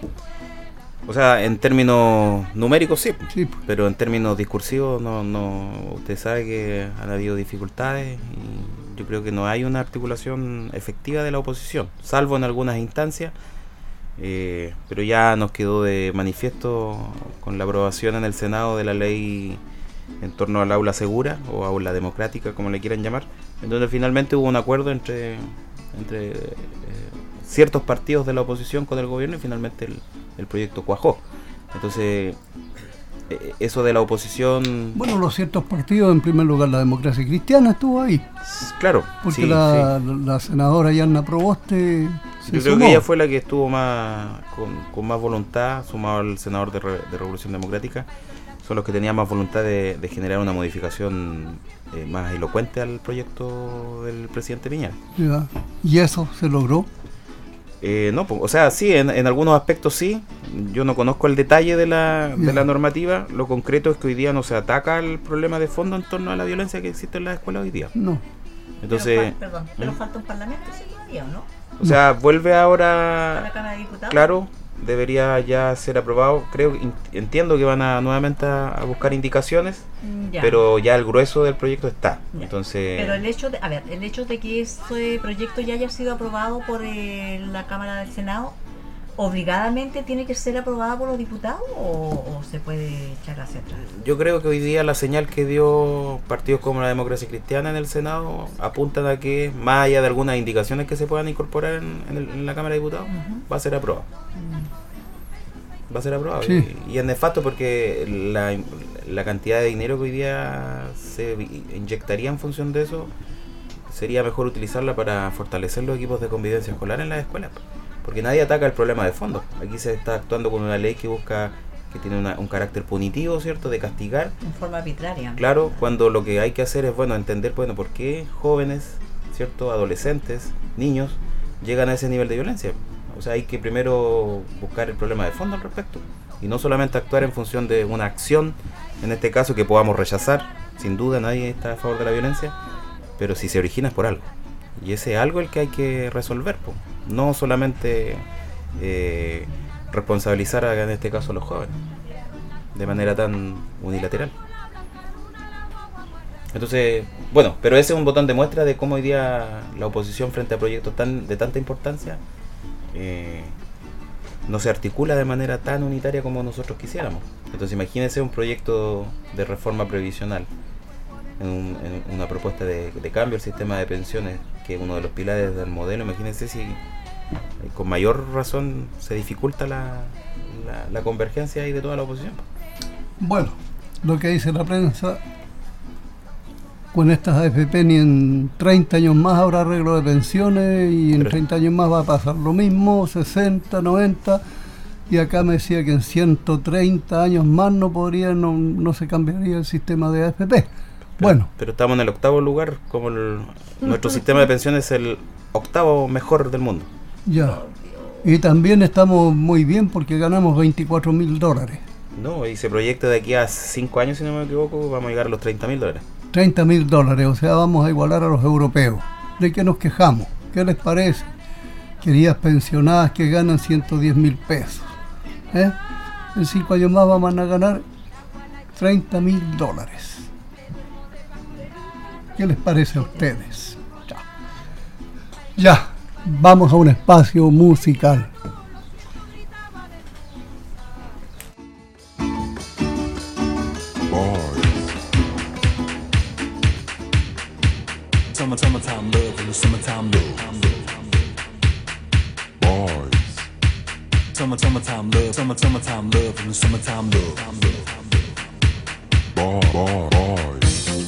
O sea, en términos numéricos sí, Sí, pues. pero en términos discursivos no, no, usted sabe que han habido dificultades y yo creo que no hay una articulación efectiva de la oposición, salvo en algunas instancias, eh, pero ya nos quedó de manifiesto con la aprobación en el Senado de la ley en torno al aula segura o aula democrática, como le quieran llamar, en donde finalmente hubo un acuerdo entre, entre eh, ciertos partidos de la oposición con el gobierno y finalmente el, el proyecto cuajó. Entonces, eh, eso de la oposición... Bueno, los ciertos partidos, en primer lugar la Democracia Cristiana estuvo ahí, Claro, porque sí, la, sí. la senadora Yanna Proboste se Yo creo sumó. que ella fue la que estuvo más con, con más voluntad, sumado al senador de, Re- de Revolución Democrática, son los que tenían más voluntad de, de generar una modificación eh, más elocuente al proyecto del presidente Piñera. Ya. Y eso se logró. Eh, no, pues, o sea, sí, en, en algunos aspectos sí. Yo no conozco el detalle de la, de Ya. la normativa. Lo concreto es que hoy día no se ataca el problema de fondo en torno a la violencia que existe en las escuelas hoy día. No. Entonces, pero, fal- perdón, pero ¿Mm? falta un parlamento sí todavía, ¿o no? o sea, vuelve Para la ahora, Cámara de Diputados. claro, debería ya ser aprobado. Creo, in- entiendo que van a nuevamente a, a buscar indicaciones, Mm, ya. pero ya el grueso del proyecto está. Ya. Entonces, Pero el hecho de, a ver, el hecho de que este proyecto ya haya sido aprobado por eh, la Cámara del Senado, ¿obligadamente tiene que ser aprobado por los diputados o, o se puede echar hacia atrás? yo creo que hoy día la señal que dio partidos como la Democracia Cristiana en el Senado apuntan a que, más allá de algunas indicaciones que se puedan incorporar en, en el- en la Cámara de Diputados, Ujú. va a ser aprobado. Mm. Va a ser aprobado. Sí. Y, y es nefasto porque la, la cantidad de dinero que hoy día se vi- inyectaría en función de eso, sería mejor utilizarla para fortalecer los equipos de convivencia escolar en las escuelas. Porque nadie ataca el problema de fondo. Aquí se está actuando con una ley que busca, que tiene una- un carácter punitivo, ¿cierto? De castigar. En forma arbitraria. Claro, cuando lo que hay que hacer es, bueno, entender, bueno, por qué jóvenes, ¿cierto? Adolescentes, niños, llegan a ese nivel de violencia. O sea, hay que primero buscar el problema de fondo al respecto. Y no solamente actuar en función de una acción, en este caso, que podamos rechazar. Sin duda nadie está a favor de la violencia, pero si se origina es por algo. Y ese algo es el que hay que resolver, po. No solamente eh, responsabilizar a, en este caso a los jóvenes de manera tan unilateral. Entonces, bueno, pero ese es un botón de muestra de cómo hoy día la oposición frente a proyectos tan de tanta importancia eh, no se articula de manera tan unitaria como nosotros quisiéramos. Entonces imagínense un proyecto de reforma previsional, en, un- en una propuesta de, de cambio al sistema de pensiones, que es uno de los pilares del modelo. Imagínense si eh, con mayor razón se dificulta la, la, la convergencia ahí de toda la oposición. Bueno, lo que dice la prensa, con estas A F P ni en treinta años más habrá arreglo de pensiones y en Pero- treinta años más va a pasar lo mismo, sesenta, noventa, y acá me decía que en ciento treinta años más no podría, no, no se cambiaría el sistema de A F P. Pero, Bueno, pero estamos en el octavo lugar, como el- nuestro sistema de pensiones es el octavo mejor del mundo. ya. Y también estamos muy bien porque ganamos veinticuatro mil dólares. No, y se proyecta de aquí a cinco años, si no me equivoco, vamos a llegar a los treinta mil dólares. treinta mil dólares, o sea, vamos a igualar a los europeos. ¿De qué nos quejamos? ¿Qué les parece? Queridas pensionadas que ganan ciento diez mil pesos. ¿eh? En cinco años más vamos a ganar treinta mil dólares. ¿Qué les parece a ustedes? Ya. Ya, vamos a un espacio musical. Summer, summertime love in the summertime love. Boys. summer, summertime love, summer, summertime love, and summertime love. Boy, boy, boy.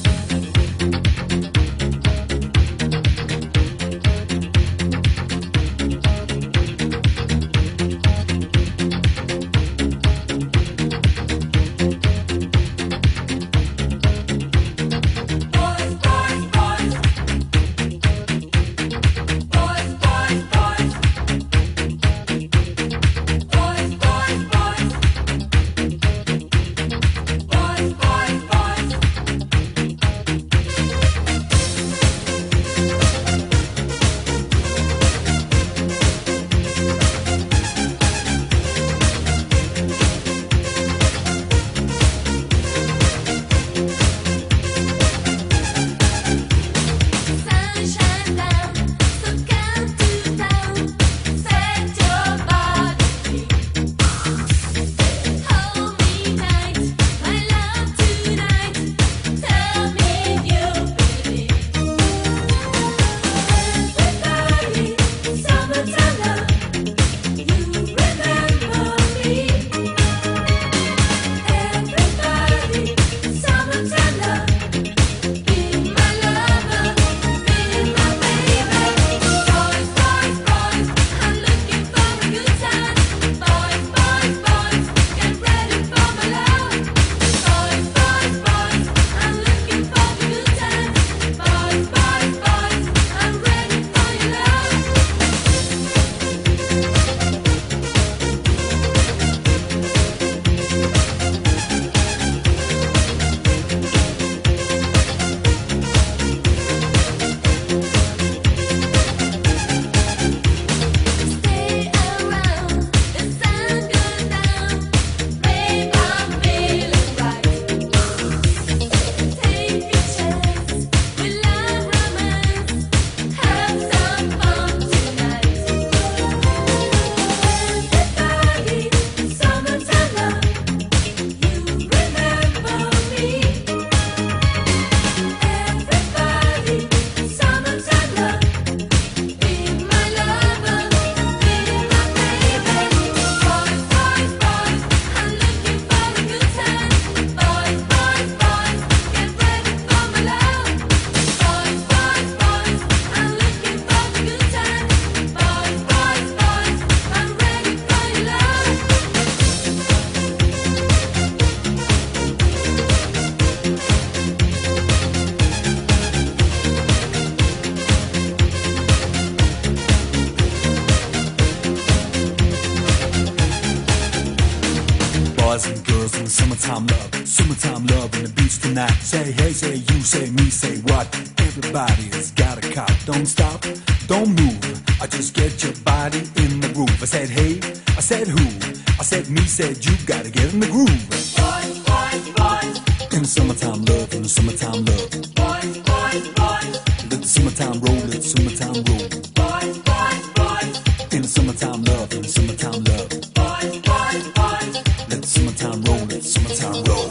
Boys and girls in the summertime love, summertime love on the beach tonight. Say hey, say you, say me, say what? Everybody's got a cop. Don't stop, don't move. I just get your body in the groove. I said hey, I said who? I said me, said you. Gotta get in the groove. Boys, boys, boys. In the summertime love, in the summertime love. Boys, boys, boys. Let the summertime roll, let the summertime roll. Boys, boys, boys. In the summertime love, in the summertime love. Boys, boys, boys. Let the summertime roll, let the summertime roll.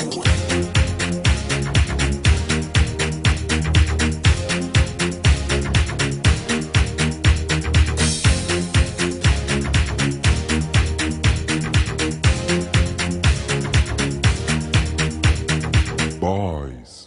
Boys.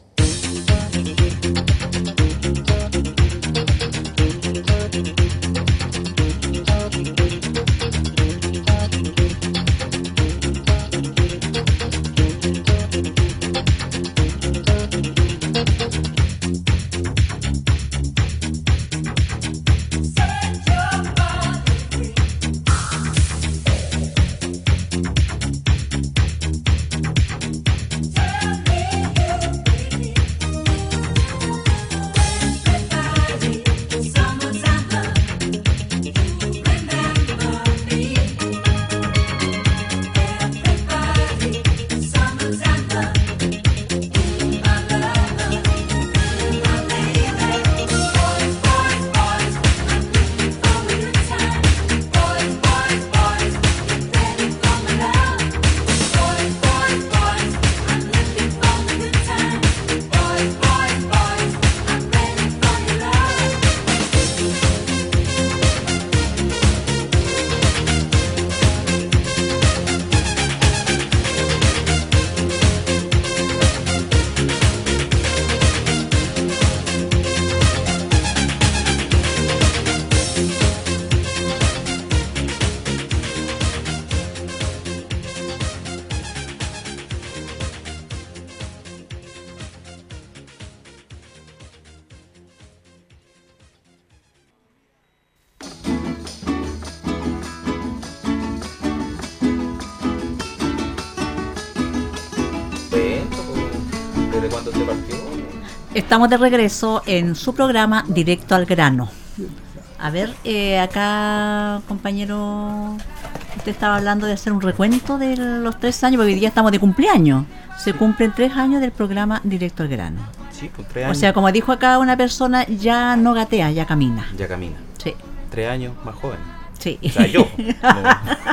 se partió. Estamos de regreso en su programa Directo al Grano. A ver, eh, acá, compañero, usted estaba hablando de hacer un recuento de los tres años, porque hoy día estamos de cumpleaños. Se cumplen tres años del programa Directo al Grano. Sí, pues tres O años. sea, como dijo acá una persona, ya no gatea, ya camina. Ya camina. Sí, Tres años más joven. sí. O sea, yo. No.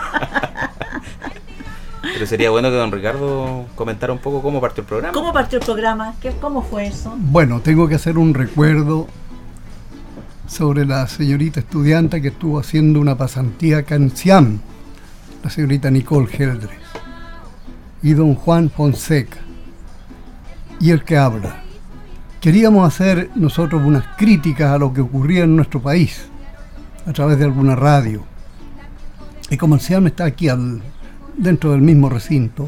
Pero sería bueno que don Ricardo comentara un poco cómo partió el programa. ¿Cómo partió el programa? ¿Qué, ¿Cómo fue eso? Bueno, tengo que hacer un recuerdo sobre la señorita estudiante que estuvo haciendo una pasantía acá en Siam, la señorita Nicole Geldres, y don Juan Fonseca, y el que habla. Queríamos hacer nosotros unas críticas a lo que ocurría en nuestro país, a través de alguna radio. Y como el Siam está aquí al, dentro del mismo recinto,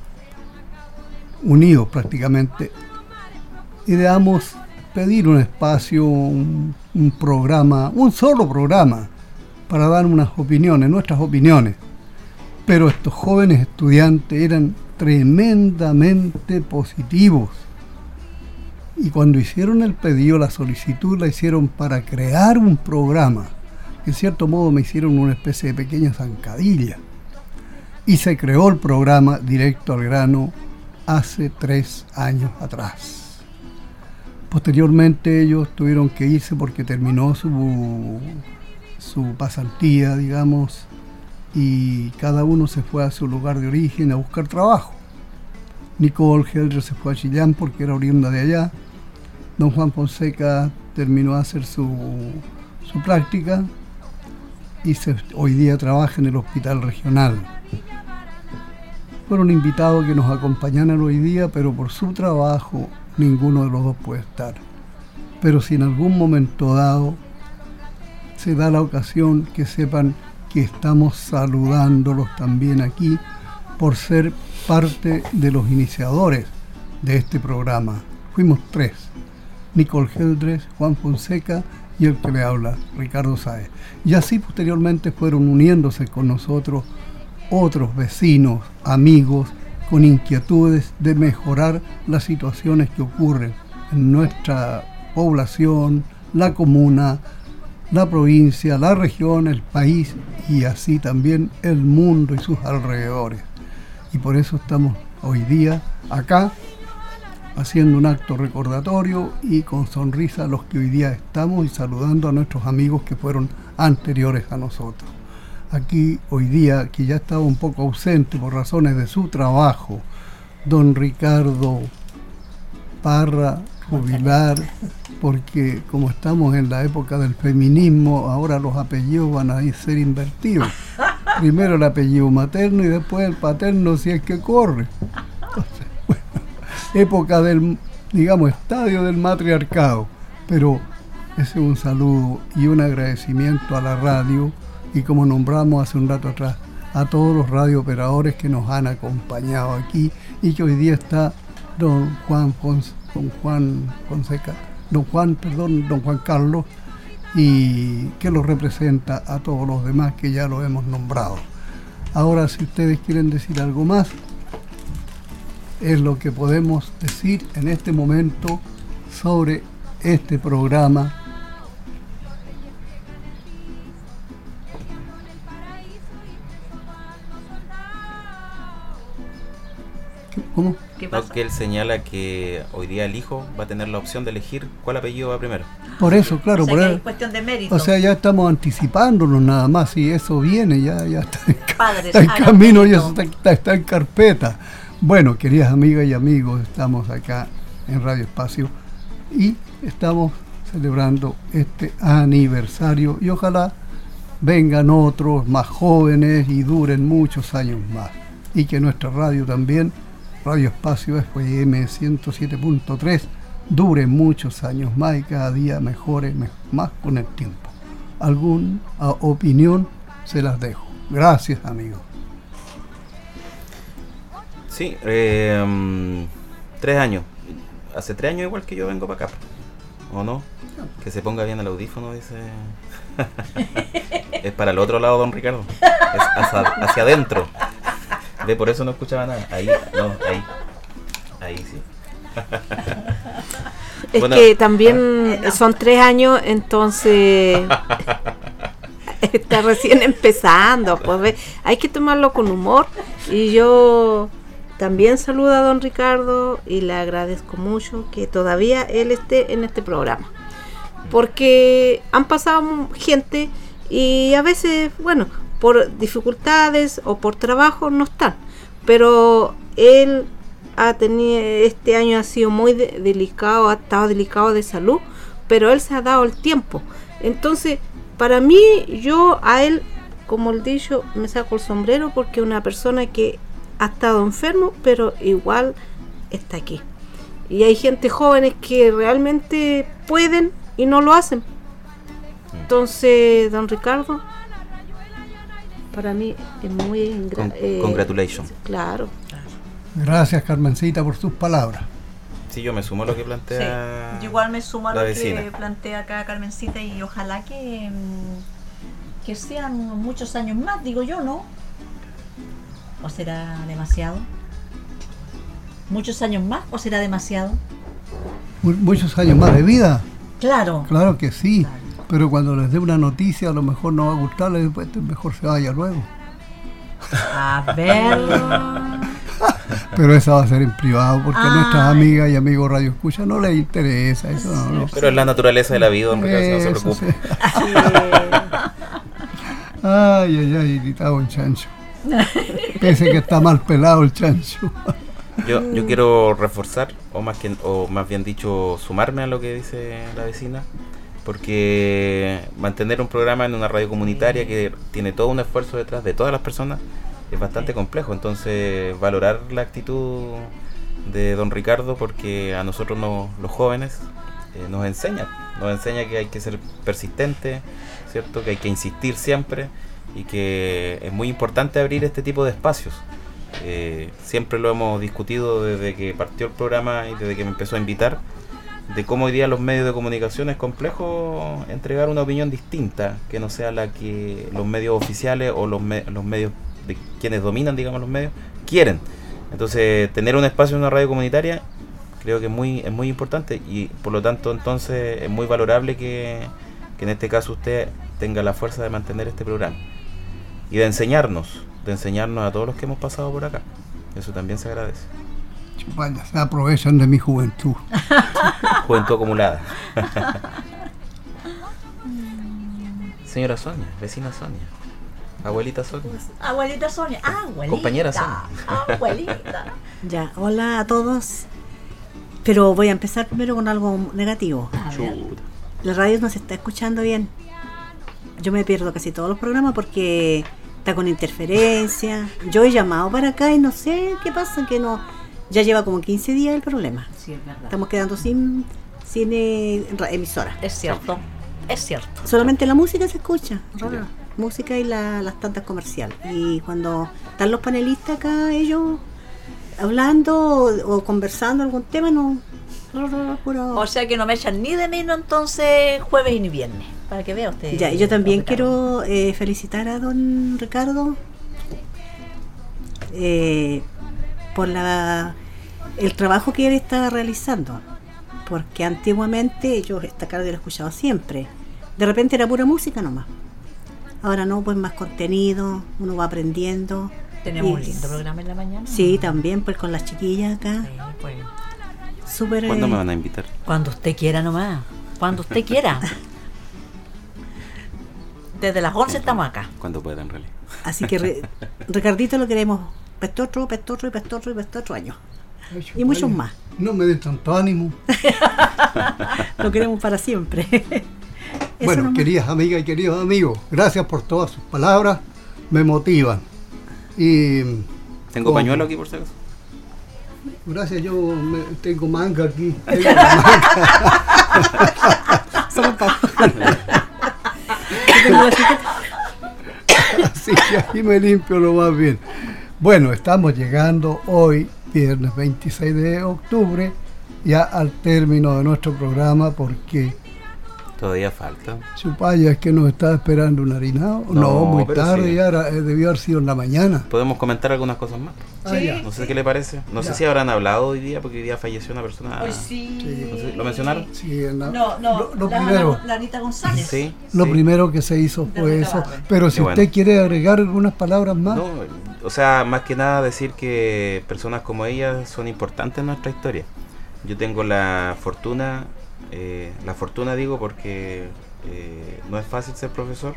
unidos prácticamente, ideamos pedir un espacio, un, un programa, un solo programa, para dar unas opiniones, nuestras opiniones. Pero estos jóvenes estudiantes eran tremendamente positivos. Y cuando hicieron el pedido, la solicitud la hicieron para crear un programa. En cierto modo me hicieron una especie de pequeña zancadilla. Y se creó el programa Directo al Grano hace tres años atrás. Posteriormente ellos tuvieron que irse porque terminó su, su pasantía, digamos, y cada uno se fue a su lugar de origen a buscar trabajo. Nicole Geldres se fue a Chillán porque era oriunda de allá. Don Juan Fonseca terminó a hacer su, su práctica y se, hoy día trabaja en el hospital regional. Fueron invitados a que nos acompañaran hoy día, pero por su trabajo ninguno de los dos puede estar. Pero si en algún momento dado se da la ocasión, que sepan que estamos saludándolos también aquí por ser parte de los iniciadores de este programa. Fuimos tres: Nicole Geldres, Juan Fonseca y el que le habla, Ricardo Sáez. Y así posteriormente fueron uniéndose con nosotros otros vecinos, amigos, con inquietudes de mejorar las situaciones que ocurren en nuestra población, la comuna, la provincia, la región, el país y así también el mundo y sus alrededores. Y por eso estamos hoy día acá haciendo un acto recordatorio y con sonrisa a los que hoy día estamos y saludando a nuestros amigos que fueron anteriores a nosotros. Aquí hoy día, que ya estaba un poco ausente por razones de su trabajo, don Ricardo Parra Rubilar, porque como estamos en la época del feminismo, ahora los apellidos van a ser invertidos. Primero el apellido materno y después el paterno si es que corre. Entonces, bueno, época del, digamos, estadio del matriarcado. Pero ese es un saludo y un agradecimiento a la radio. Y como nombramos hace un rato atrás, a todos los radiooperadores que nos han acompañado aquí y que hoy día está don Juan Fons, don Juan Fonseca, don Juan, perdón, don Juan Carlos, y que los representa a todos los demás que ya lo hemos nombrado. Ahora, si ustedes quieren decir algo más, es lo que podemos decir en este momento sobre este programa. ¿Cómo? ¿Qué No, pasa? que él señala que hoy día el hijo va a tener la opción de elegir cuál apellido va primero. Por eso, claro, O sea, por que eso. es cuestión de mérito. O sea, ya estamos anticipándonos nada más y eso viene, ya, ya está en, ca- Padres, está en hagan camino y mérito. eso está, está- está en carpeta. Bueno, queridas amigas y amigos, estamos acá en Radio Espacio y estamos celebrando este aniversario y ojalá vengan otros más jóvenes y duren muchos años más. Y que nuestra radio también, Radio Espacio F M ciento siete punto tres, dure muchos años más y cada día mejore me- más con el tiempo. Alguna opinión se las dejo. Gracias, amigos. Sí, eh, mm, tres años. Hace tres años igual que yo vengo para acá. ¿O no? Que se ponga bien el audífono, dice. Es para el otro lado, don Ricardo. Es hacia, hacia adentro. Ve, por eso no escuchaba nada. Ahí, no, ahí. Ahí sí. Es Bueno, que también son tres años, entonces está recién empezando. Pues ve, hay que tomarlo con humor. Y yo también saludo a don Ricardo y le agradezco mucho que todavía él esté en este programa. Porque han pasado gente y a veces, bueno, por dificultades o por trabajo no están. Pero él ha tenido, este año ha sido muy de, delicado, ha estado delicado de salud, pero él se ha dado el tiempo. Entonces, para mí, yo a él, como el dicho, me saco el sombrero porque es una persona que ha estado enfermo, pero igual está aquí. Y hay gente jóvenes que realmente pueden y no lo hacen. Entonces, don Ricardo, para mí es muy... Gra- Con- eh, congratulations. Claro. Gracias, Carmencita, por sus palabras. Sí, yo me sumo a lo que plantea. Sí, yo igual me sumo a la lo vecina. que plantea acá Carmencita y ojalá que, mm, que sean muchos años más, digo yo, ¿no? ¿O será demasiado? ¿Muchos años más o será demasiado? Mu- Muchos años más de vida. Claro. Claro que sí. Pero cuando les dé una noticia, a lo mejor no va a gustarles, después mejor se vaya luego. A ver. Pero esa va a ser en privado, porque a Ay. nuestras amigas y amigos Radio Escucha no les interesa eso. No, no. Pero es la naturaleza de la vida, don Ricardo, no se Eso preocupe. sí. Ay, ay, ay, gritaba un chancho. Pese que está mal pelado el chancho. Yo, yo quiero reforzar, o más que, o más bien dicho, sumarme a lo que dice la vecina, porque mantener un programa en una radio comunitaria que tiene todo un esfuerzo detrás de todas las personas es bastante complejo. Entonces, valorar la actitud de don Ricardo, porque a nosotros no, los jóvenes eh, nos enseña, nos enseña que hay que ser persistente, ¿cierto? Que hay que insistir siempre y que es muy importante abrir este tipo de espacios. Eh, siempre lo hemos discutido desde que partió el programa y desde que me empezó a invitar, de cómo hoy día los medios de comunicación es complejo entregar una opinión distinta que no sea la que los medios oficiales o los, me- los medios de quienes dominan, digamos, los medios quieren. Entonces, tener un espacio en una radio comunitaria creo que es muy, es muy importante y por lo tanto entonces es muy valorable que, que en este caso usted tenga la fuerza de mantener este programa y de enseñarnos, de enseñarnos a todos los que hemos pasado por acá. Eso también se agradece. Vaya, se aprovechan de mi juventud. Juventud acumulada. Señora Sonia, vecina Sonia, abuelita Sonia. Abuelita Sonia, abuelita. Compañera Sonia. Abuelita. Ya, hola a todos. Pero voy a empezar primero con algo negativo. Chuta. La radio no se está escuchando bien. Yo me pierdo casi todos los programas porque está con interferencia. Yo he llamado para acá y no sé qué pasa, que no. Ya lleva como quince días el problema. Sí, es verdad. Estamos quedando sin, sin eh, ra- emisora. Es cierto, es cierto. Solamente la música se escucha. Ya. Música y la- las tantas comerciales. Y cuando están los panelistas acá, ellos hablando o, o conversando algún tema, no. Puro- O sea que no me echan ni de menos entonces jueves y ni viernes. Para que vea usted. Ya, y yo también don Ricardo. quiero eh, felicitar a don Ricardo eh, por la el trabajo que él está realizando, porque antiguamente yo esta cara lo he escuchado siempre, de repente era pura música nomás, ahora no, pues más contenido, uno va aprendiendo. Tenemos Y- un lindo programa en la mañana. Sí, también pues con las chiquillas acá, Sí, pues, súper ¿Cuándo eh, me van a invitar? cuando usted quiera nomás. Cuando usted quiera. Desde las once estamos acá. Cuando pueda, en realidad. así que re- Ricardito lo queremos pestotro, pestotro y pestotro y pestotro años. Y muchos más. No me den tanto ánimo. Lo queremos para siempre. Eso Bueno, nomás. queridas amigas y queridos amigos, gracias por todas sus palabras, me motivan. Y Tengo ¿Cómo? pañuelo aquí por si acaso. gracias, yo me- tengo manga aquí. Tengo manga. Somos pa- Así que aquí me limpio lo más bien. Bueno, estamos llegando hoy, viernes veintiséis de octubre, ya al término de nuestro programa, porque Todavía falta. Chupaya, es que nos estaba esperando un harinado. No, No, muy pero tarde sí. ya, era, eh, debió haber sido en la mañana. Podemos comentar algunas cosas más. Ah, ya. No sé qué le parece. No Ya. sé si habrán hablado hoy día, porque hoy día falleció una persona. Hoy sí. No sé, ¿lo mencionaron? Sí, en la- No, no, lo, lo la, primero, la Anita González. Sí. lo sí. primero que se hizo De fue eso. recabarle. Pero si Qué usted bueno. quiere agregar algunas palabras más, No, o sea, más que nada decir que personas como ella son importantes en nuestra historia. Yo tengo la fortuna, eh, la fortuna digo porque eh, no es fácil ser profesor,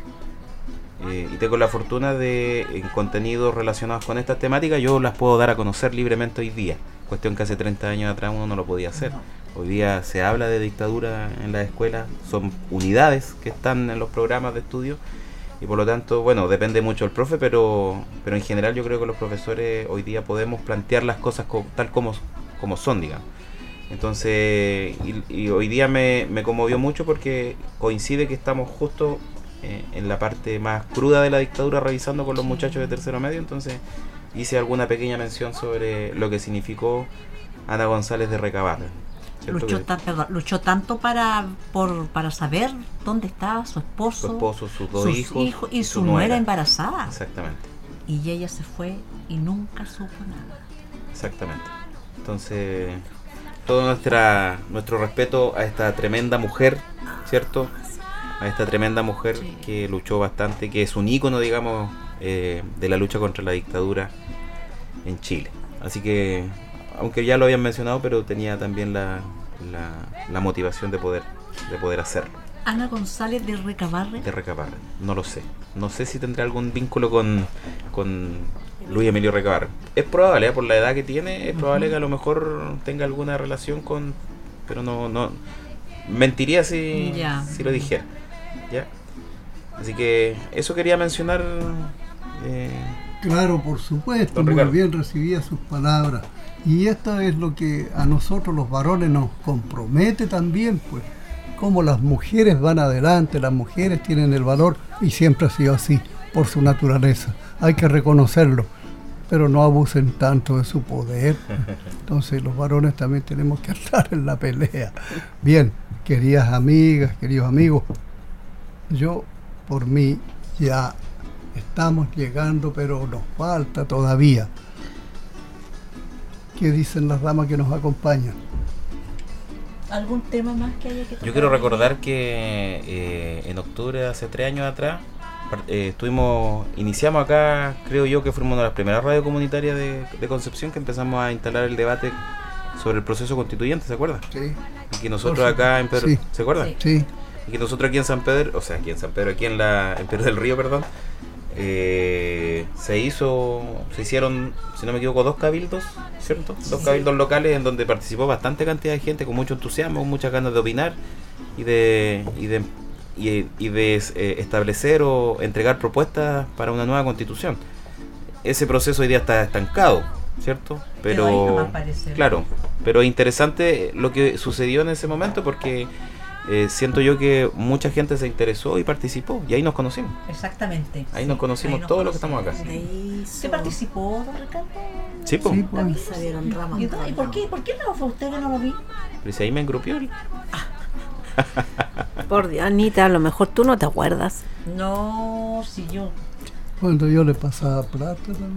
eh, y tengo la fortuna de en contenidos relacionados con estas temáticas yo las puedo dar a conocer libremente hoy día, cuestión que hace treinta años atrás uno no lo podía hacer. Hoy día se habla de dictadura en las escuelas, son unidades que están en los programas de estudio. Y por lo tanto, bueno, depende mucho del profe, pero pero en general yo creo que los profesores hoy día podemos plantear las cosas co- tal como, como son, digamos. Entonces, y, y hoy día me, me conmovió mucho porque coincide que estamos justo eh, en la parte más cruda de la dictadura revisando con los muchachos de tercero medio, entonces hice alguna pequeña mención sobre lo que significó Ana González de Recabarren. ¿Cierto? Luchó, Que tan- perdón, luchó tanto para por para saber dónde estaba su esposo, su esposo, sus dos sus hijos, hijos y su nuera embarazada. Exactamente. Y ella se fue y nunca supo nada. Exactamente. Entonces, todo nuestra nuestro respeto a esta tremenda mujer, ¿cierto? A esta tremenda mujer que luchó bastante, que es un ícono, digamos, eh, de la lucha contra la dictadura en Chile. Así que, aunque ya lo habían mencionado, pero tenía también la, la, la motivación de poder de poder hacerlo, Ana González de Recabarren. de Recabarren. No lo sé. No sé si tendrá algún vínculo con, con Luis Emilio Recabarren. Es probable, ¿eh? Por la edad que tiene, es probable que a lo mejor tenga alguna relación con... Pero no... no mentiría si, Ya. si lo dijera. ¿Ya? Así que eso quería mencionar. Eh, claro, por supuesto, Don muy Ricardo. bien recibía sus palabras. Y esto es lo que a nosotros los varones nos compromete también, pues. Cómo las mujeres van adelante, las mujeres tienen el valor y siempre ha sido así, por su naturaleza. Hay que reconocerlo, pero no abusen tanto de su poder. Entonces los varones también tenemos que estar en la pelea. Bien, queridas amigas, queridos amigos, yo por mí ya estamos llegando, pero nos falta todavía. ¿Qué dicen las damas que nos acompañan? ¿Algún tema más que haya que tocar? yo quiero recordar que eh, en octubre, hace tres años atrás, par- eh, estuvimos, iniciamos acá, creo yo que fuimos una de las primeras radios comunitarias de, de Concepción que empezamos a instalar el debate sobre el proceso constituyente, ¿se acuerdan? Sí. Y que nosotros acá en Pedro, Sí. ¿se acuerdan? Sí. Y que nosotros aquí en San Pedro, o sea, aquí en San Pedro, aquí en la en Pedro del Río, perdón, eh, se hizo, se hicieron, si no me equivoco, dos cabildos, ¿cierto? Dos Sí. cabildos locales en donde participó bastante cantidad de gente con mucho entusiasmo, con muchas ganas de opinar y de y de y, y de eh, establecer o entregar propuestas para una nueva constitución. Ese proceso hoy día está estancado, ¿cierto? Pero ahí Pero nomás parece. claro, pero es interesante lo que sucedió en ese momento porque eh, siento yo que mucha gente se interesó y participó y ahí nos conocimos. Exactamente. Ahí nos conocimos ahí nos todos los que conocimos. estamos acá. De ahí ¿Usted hizo- participó, don Ricardo? Sí, pues. Sí, A pues. mí salieron ramas. ¿Y, por y por qué? ¿Por qué no fue usted que no lo vi? Pero si ahí me engrupió. Por Dios, Anita, a lo mejor tú no te acuerdas. No, si yo. Cuando yo le pasaba plata también.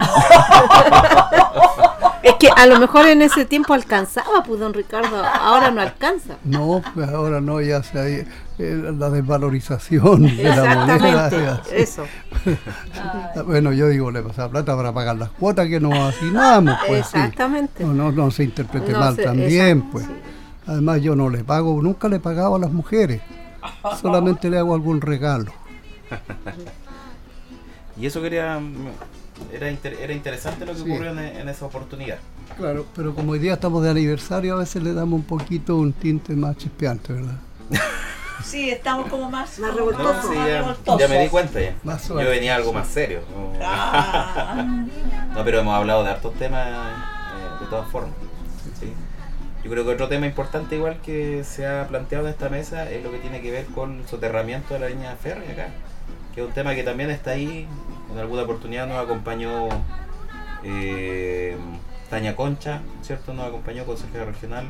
Es que a lo mejor en ese tiempo alcanzaba, pues don Ricardo, ahora no alcanza. No, pues ahora no, ya se hay eh, la desvalorización de la moneda. Exactamente, eso. Bueno, yo digo, le pasaba plata para pagar las cuotas que nos asignamos, pues sí. Exactamente. No, no, no se interprete No mal se- también, exacto, pues. sí. Además yo no le pago, nunca le pagaba a las mujeres. Solamente le hago algún regalo. Y eso quería. Era, inter- era interesante lo que Sí. ocurrió en, en esa oportunidad. Claro, pero como hoy día estamos de aniversario, a veces le damos un poquito un tinte más chispeante, ¿verdad? Sí, estamos como más. Más como revoltosos. No, sí, más ya, revoltosos. ya me di cuenta ya. Más Yo suave. venía algo más serio. No, Ah, no, pero hemos hablado de hartos temas eh, de todas formas. ¿sí? Yo creo que otro tema importante igual que se ha planteado en esta mesa es lo que tiene que ver con el soterramiento de la línea férrea acá, que es un tema que también está ahí. En alguna oportunidad nos acompañó eh, Tania Concha, ¿cierto? Nos acompañó consejera regional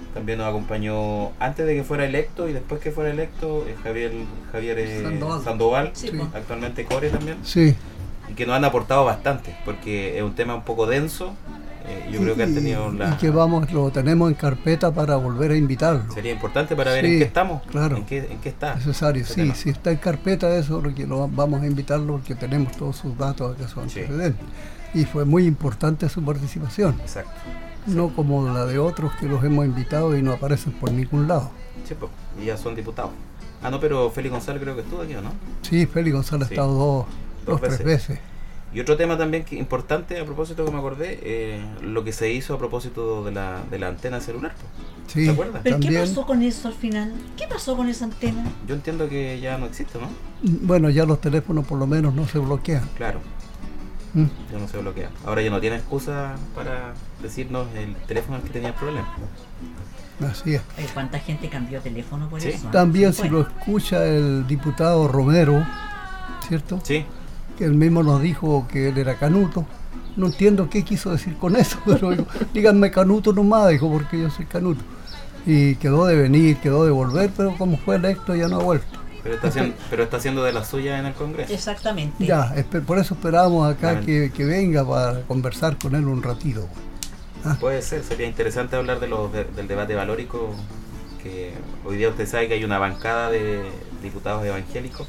También nos acompañó antes de que fuera electo y después que fuera electo eh, Javier, Javier eh, Sandoval, Sandoval Sí, Sí. pues. actualmente Core también, Sí. y que nos han aportado bastante, porque es un tema un poco denso. eh, yo creo que han tenido y, la... y que vamos, lo tenemos en carpeta para volver a invitarlo. Sería importante para ver Sí, en qué estamos, claro. en qué, en qué está. Necesario, ese sí, tema. si está en carpeta eso, porque lo vamos a invitarlo porque tenemos todos sus datos acá, sus Sí. antecedentes. Y fue muy importante su participación, Exacto. no como la de otros que los hemos invitado y no aparecen por ningún lado. Sí, pues, y ya son diputados. Ah, no, pero Félix González creo que estuvo aquí, ¿o no? Sí, Félix González Sí. ha estado dos, Dos dos, tres veces. veces. Y otro tema también que importante, a propósito que me acordé, eh, lo que se hizo a propósito de la, de la antena celular. po. Sí, ¿Se acuerdan? ¿Pero qué también. pasó con eso al final? ¿Qué pasó con esa antena? Yo entiendo que ya no existe, ¿no? Bueno, ya los teléfonos por lo menos no se bloquean. Claro, ¿Mm? ya no se bloquea. Ahora ya no tiene excusa para decirnos el teléfono al que tenía el problema. Así es. Oye, ¿cuánta gente cambió teléfono por Sí. eso? También Sí, si fue. lo escucha el diputado Romero, ¿cierto? Sí, Que él mismo nos dijo que él era canuto. No entiendo qué quiso decir con eso, pero digo, díganme canuto nomás, dijo, porque yo soy canuto. Y quedó de venir, quedó de volver, pero como fue electo ya no ha vuelto. pero está haciendo, pero está haciendo de la suya en el Congreso. Exactamente. Ya, espe- por eso esperamos acá Bueno. que, que venga para conversar con él un ratito. Puede ser, sería interesante hablar de los de- del debate valórico, que hoy día usted sabe que hay una bancada de diputados evangélicos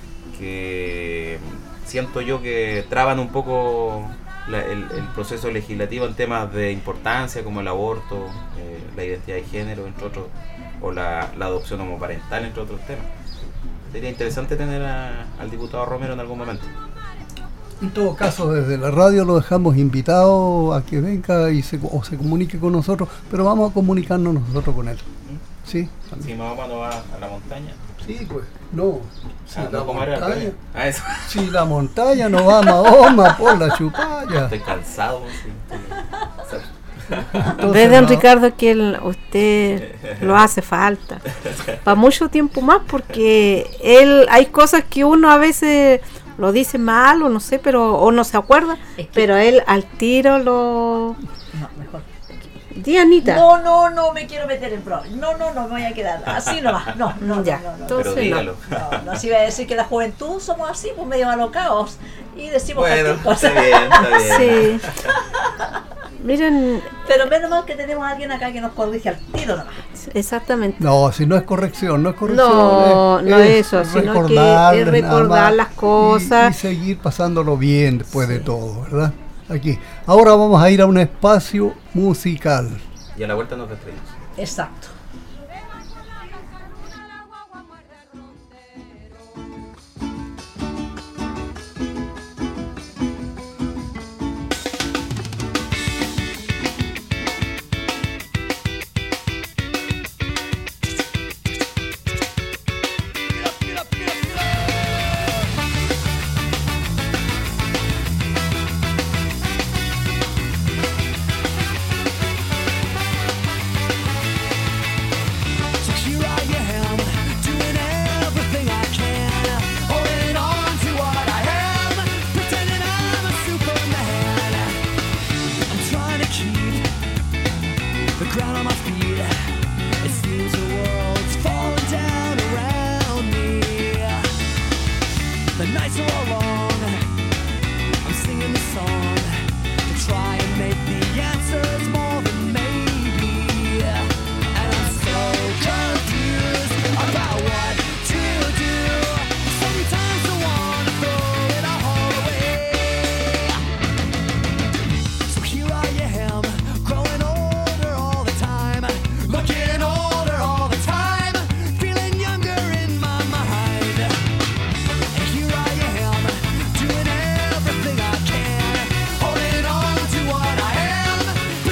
que siento yo que traban un poco la- el, el proceso legislativo en temas de importancia como el aborto, eh, la identidad de género, entre otros, o la, la adopción homoparental, entre otros temas. Sería interesante tener a- al diputado Romero en algún momento. En todo caso, desde la radio lo dejamos invitado a que venga y se, o se comunique con nosotros, pero vamos a comunicarnos nosotros con él. ¿Sí? Si mamá no va a la montaña. Sí, pues. No. Si Ah, la no, ¿cómo era? montaña, Ah, eso. si la montaña no va a Mahoma por la chupalla. Estoy cansado. Sí, estoy- Entonces, Ve, don no. Ricardo, que el- usted lo hace falta para mucho tiempo más, porque él hay cosas que uno a veces lo dice mal o no sé, pero o no se acuerda, Es que- pero él al tiro lo... No, mejor. Di, Anita. No, no, no me quiero meter en problemas. No, no, no me voy a quedar. Así nomás. No, no, Ya, no, no, no. entonces Pero no. dígalo. No, no, si iba a decir que la juventud somos así, pues medio alocados y decimos Bueno, cualquier cosa. está bien, está bien. Sí. Miren, Pero menos mal que tenemos a alguien acá que nos corrige al tiro nomás. exactamente. No, si no es corrección, no es corrección. No, es- no es eso, sino que recordarles es nada recordar más las cosas. Y, y seguir pasándolo bien después de todo, ¿verdad? Aquí. Ahora vamos a ir a un espacio musical. Y a la vuelta nos despedimos. Exacto. So here I am, doing everything I can, holding on to what I am, pretending I'm a Superman. I'm trying to keep the ground on my feet. It seems the world's falling down around me. The nights are all long. I'm singing this song to try and make the answers more than maybe. And I'm so confused about what to do. Sometimes I wanna throw it all away. So here I am, growing older all the time, looking older all the time, feeling younger in my mind. And here I am, doing everything I can, holding on to what I am,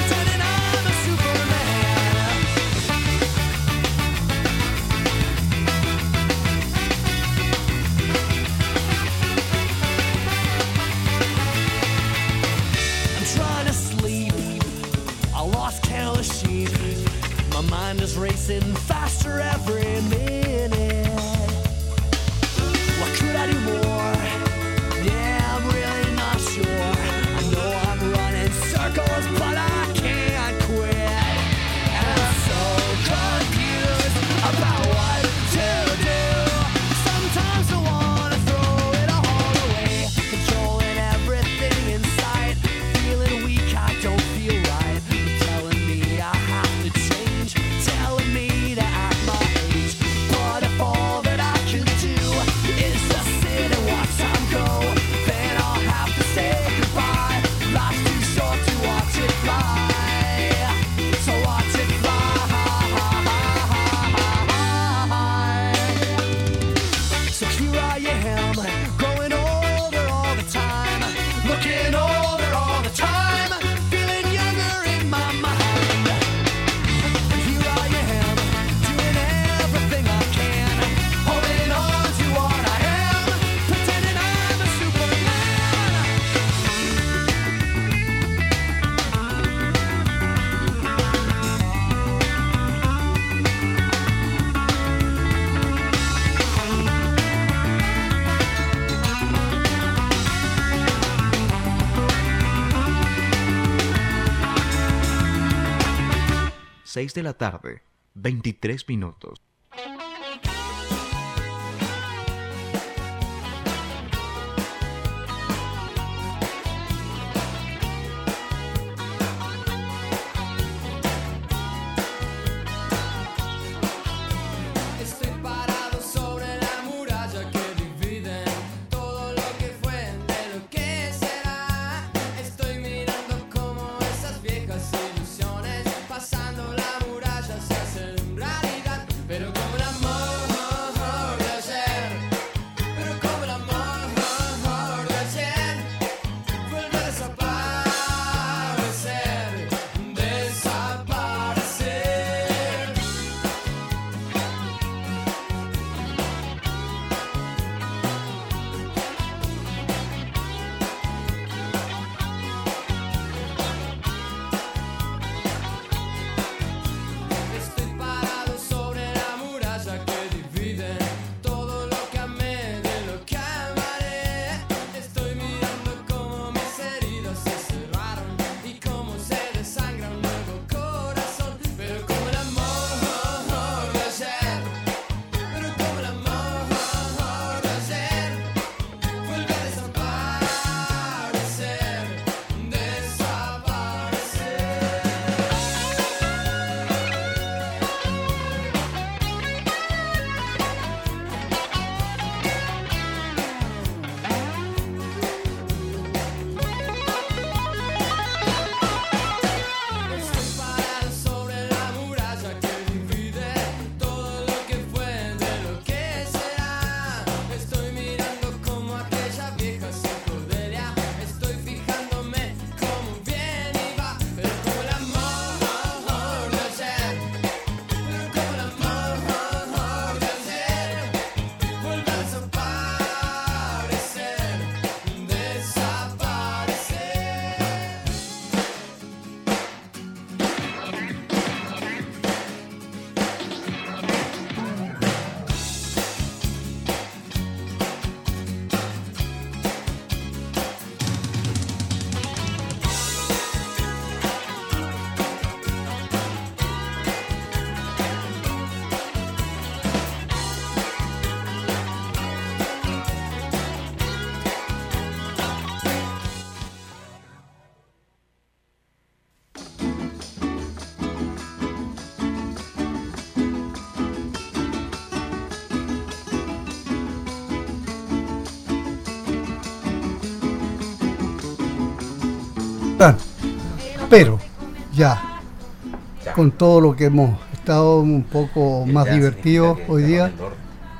am, growing older all the time, looking older all the time, feeling younger in my mind. Here I am, doing everything I can, holding on to what I am, pretending I'm a Superman. seis de la tarde, veintitrés minutos. Estoy parado sobre la muralla que divide todo lo que fue de lo que será. Estoy mirando como esas viejas ilusiones, pasando la muralla se hacen realidad. Pero como el amor de ayer, pero como el amor de ayer, vuelve a desaparecer, desaparecer. Estoy parado sobre la muralla que divide todo lo que amé de lo que amaré. Estoy mirando cómo mis heridas se cerraron y cómo se desangra un nuevo corazón. Pero como el amor de ayer, pero como el amor de ayer, vuelve a desaparecer, desaparecer. Estoy parado sobre la muralla que divide todo lo que fue de lo que será. Estoy mirando como aquella vieja psicodelia. Estoy fijándome cómo viene y va. Pero como el amor de ayer, pero como el amor de ayer, vuelve a desaparecer, desaparecer. Pero ya, con todo lo que hemos estado un poco más Ya divertidos significa que hoy estamos día, en el horno.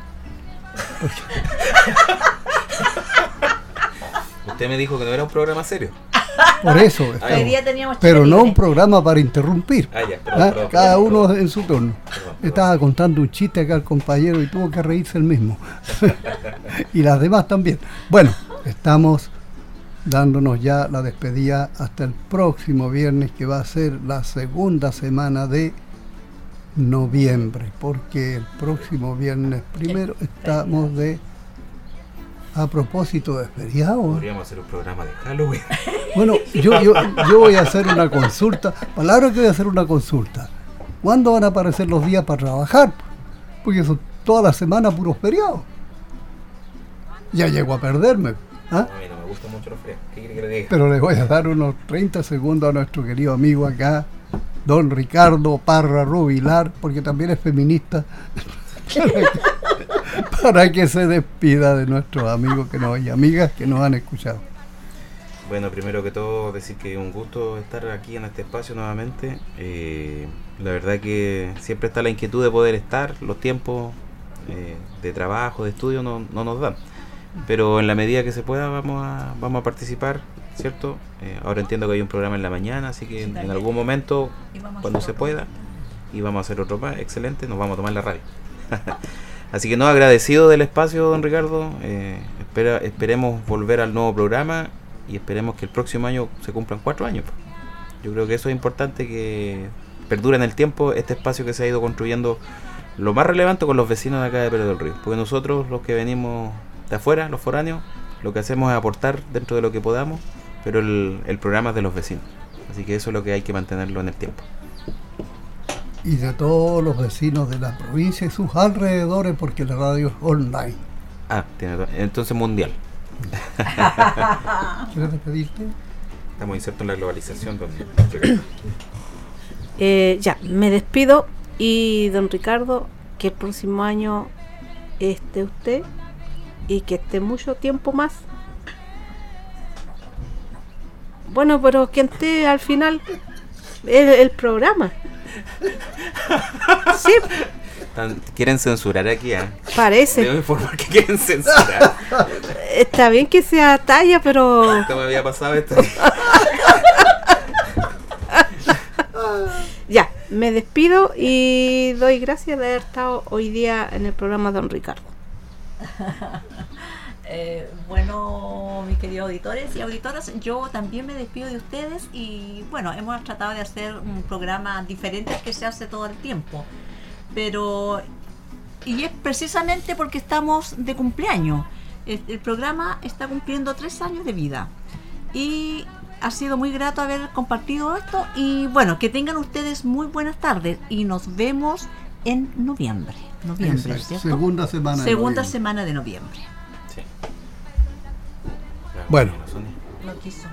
Usted me dijo que no era un programa serio. por eso Hoy estamos. día teníamos Pero Chile no libre. un programa para interrumpir. Ah, ya, perdón, ¿ah? perdón, Cada perdón, uno perdón. en su turno. Perdón, perdón. Estaba contando un chiste acá al compañero y tuvo que reírse el mismo. Y las demás también. Bueno, estamos dándonos ya la despedida hasta el próximo viernes, que va a ser la segunda semana de noviembre, porque el próximo viernes primero estamos de a propósito de feriado. Podríamos hacer un programa de Halloween. Bueno, yo, yo, yo voy a hacer una consulta. Palabra que voy a hacer una consulta. ¿Cuándo van a aparecer los días para trabajar? Porque son toda la semana puros feriados. Ya llego a perderme. ¿ah? A mí no me gusta mucho los feriados. ¿Qué quiere que le diga? Pero le voy a dar unos treinta segundos a nuestro querido amigo acá, don Ricardo Parra Rubilar, porque también es feminista, para que, para que se despida de nuestros amigos que nos, y amigas que nos han escuchado. Bueno, primero que todo decir que es un gusto estar aquí en este espacio nuevamente. Eh, la verdad que siempre está la inquietud de poder estar, los tiempos eh, de trabajo, de estudio no, no nos dan. pero en la medida que se pueda vamos a, vamos a participar, ¿cierto? Eh, ahora entiendo que hay un programa en la mañana, así que en, en algún momento, cuando se pueda, y vamos a hacer otro más, excelente, nos vamos a tomar la radio. Así que no, agradecido del espacio, don Ricardo, eh, espera, esperemos volver al nuevo programa y esperemos que el próximo año se cumplan cuatro años. Yo creo que eso es importante, que perdure en el tiempo este espacio que se ha ido construyendo, lo más relevante con los vecinos de acá de Pérez del Río, porque nosotros los que venimos de afuera, los foráneos, lo que hacemos es aportar dentro de lo que podamos, pero el, el programa es de los vecinos, así que eso es lo que hay que mantenerlo en el tiempo. Y de todos los vecinos de la provincia y sus alrededores, porque la radio es online. Ah, tiene to- entonces mundial. ¿Quieres despedirte? Estamos insertos en la globalización, don Eh, ya, me despido y don Ricardo, que el próximo año esté usted y que esté mucho tiempo más. Bueno, pero que esté al final el, el programa. Sí, Tan- quieren censurar aquí, ¿eh? parece. Debo informar que quieren censurar. Está bien que sea talla, pero Nunca me había pasado esto. ya, me despido y doy gracias de haber estado hoy día en el programa don Ricardo. Eh, bueno, mis queridos auditores y auditoras, yo también me despido de ustedes y bueno, hemos tratado de hacer un programa diferente al que se hace todo el tiempo, pero y es precisamente porque estamos de cumpleaños. El, el programa está cumpliendo tres años de vida y ha sido muy grato haber compartido esto y bueno, que tengan ustedes muy buenas tardes y nos vemos en noviembre. Noviembre, Esa, ¿cierto? segunda semana de Segunda noviembre. semana de noviembre. Sí. Bueno. No quiso.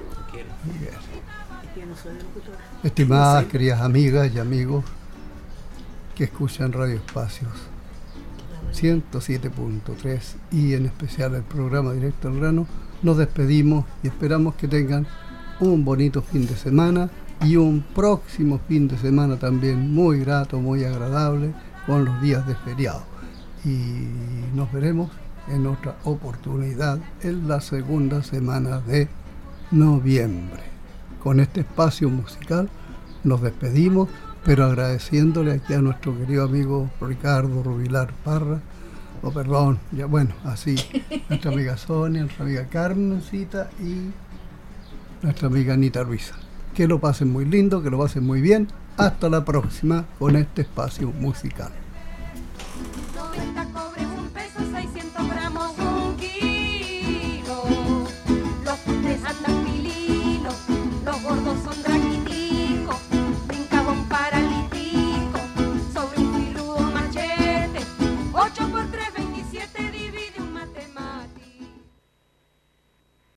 Estimadas, queridas amigas y amigos que escuchan Radio Espacios ciento siete punto tres y en especial el programa Directo al Grano, nos despedimos y esperamos que tengan un bonito fin de semana y un próximo fin de semana también muy grato, muy agradable, con los días de feriado. Y nos veremos en otra oportunidad en la segunda semana de noviembre. Con este espacio musical nos despedimos, pero agradeciéndole aquí a nuestro querido amigo Ricardo Rubilar Parra, o oh, perdón, ya bueno, así, nuestra amiga Sonia, nuestra amiga Carmencita y nuestra amiga Anita Ruiza. Que lo pasen muy lindo, que lo pasen muy bien. Hasta la próxima con este espacio musical.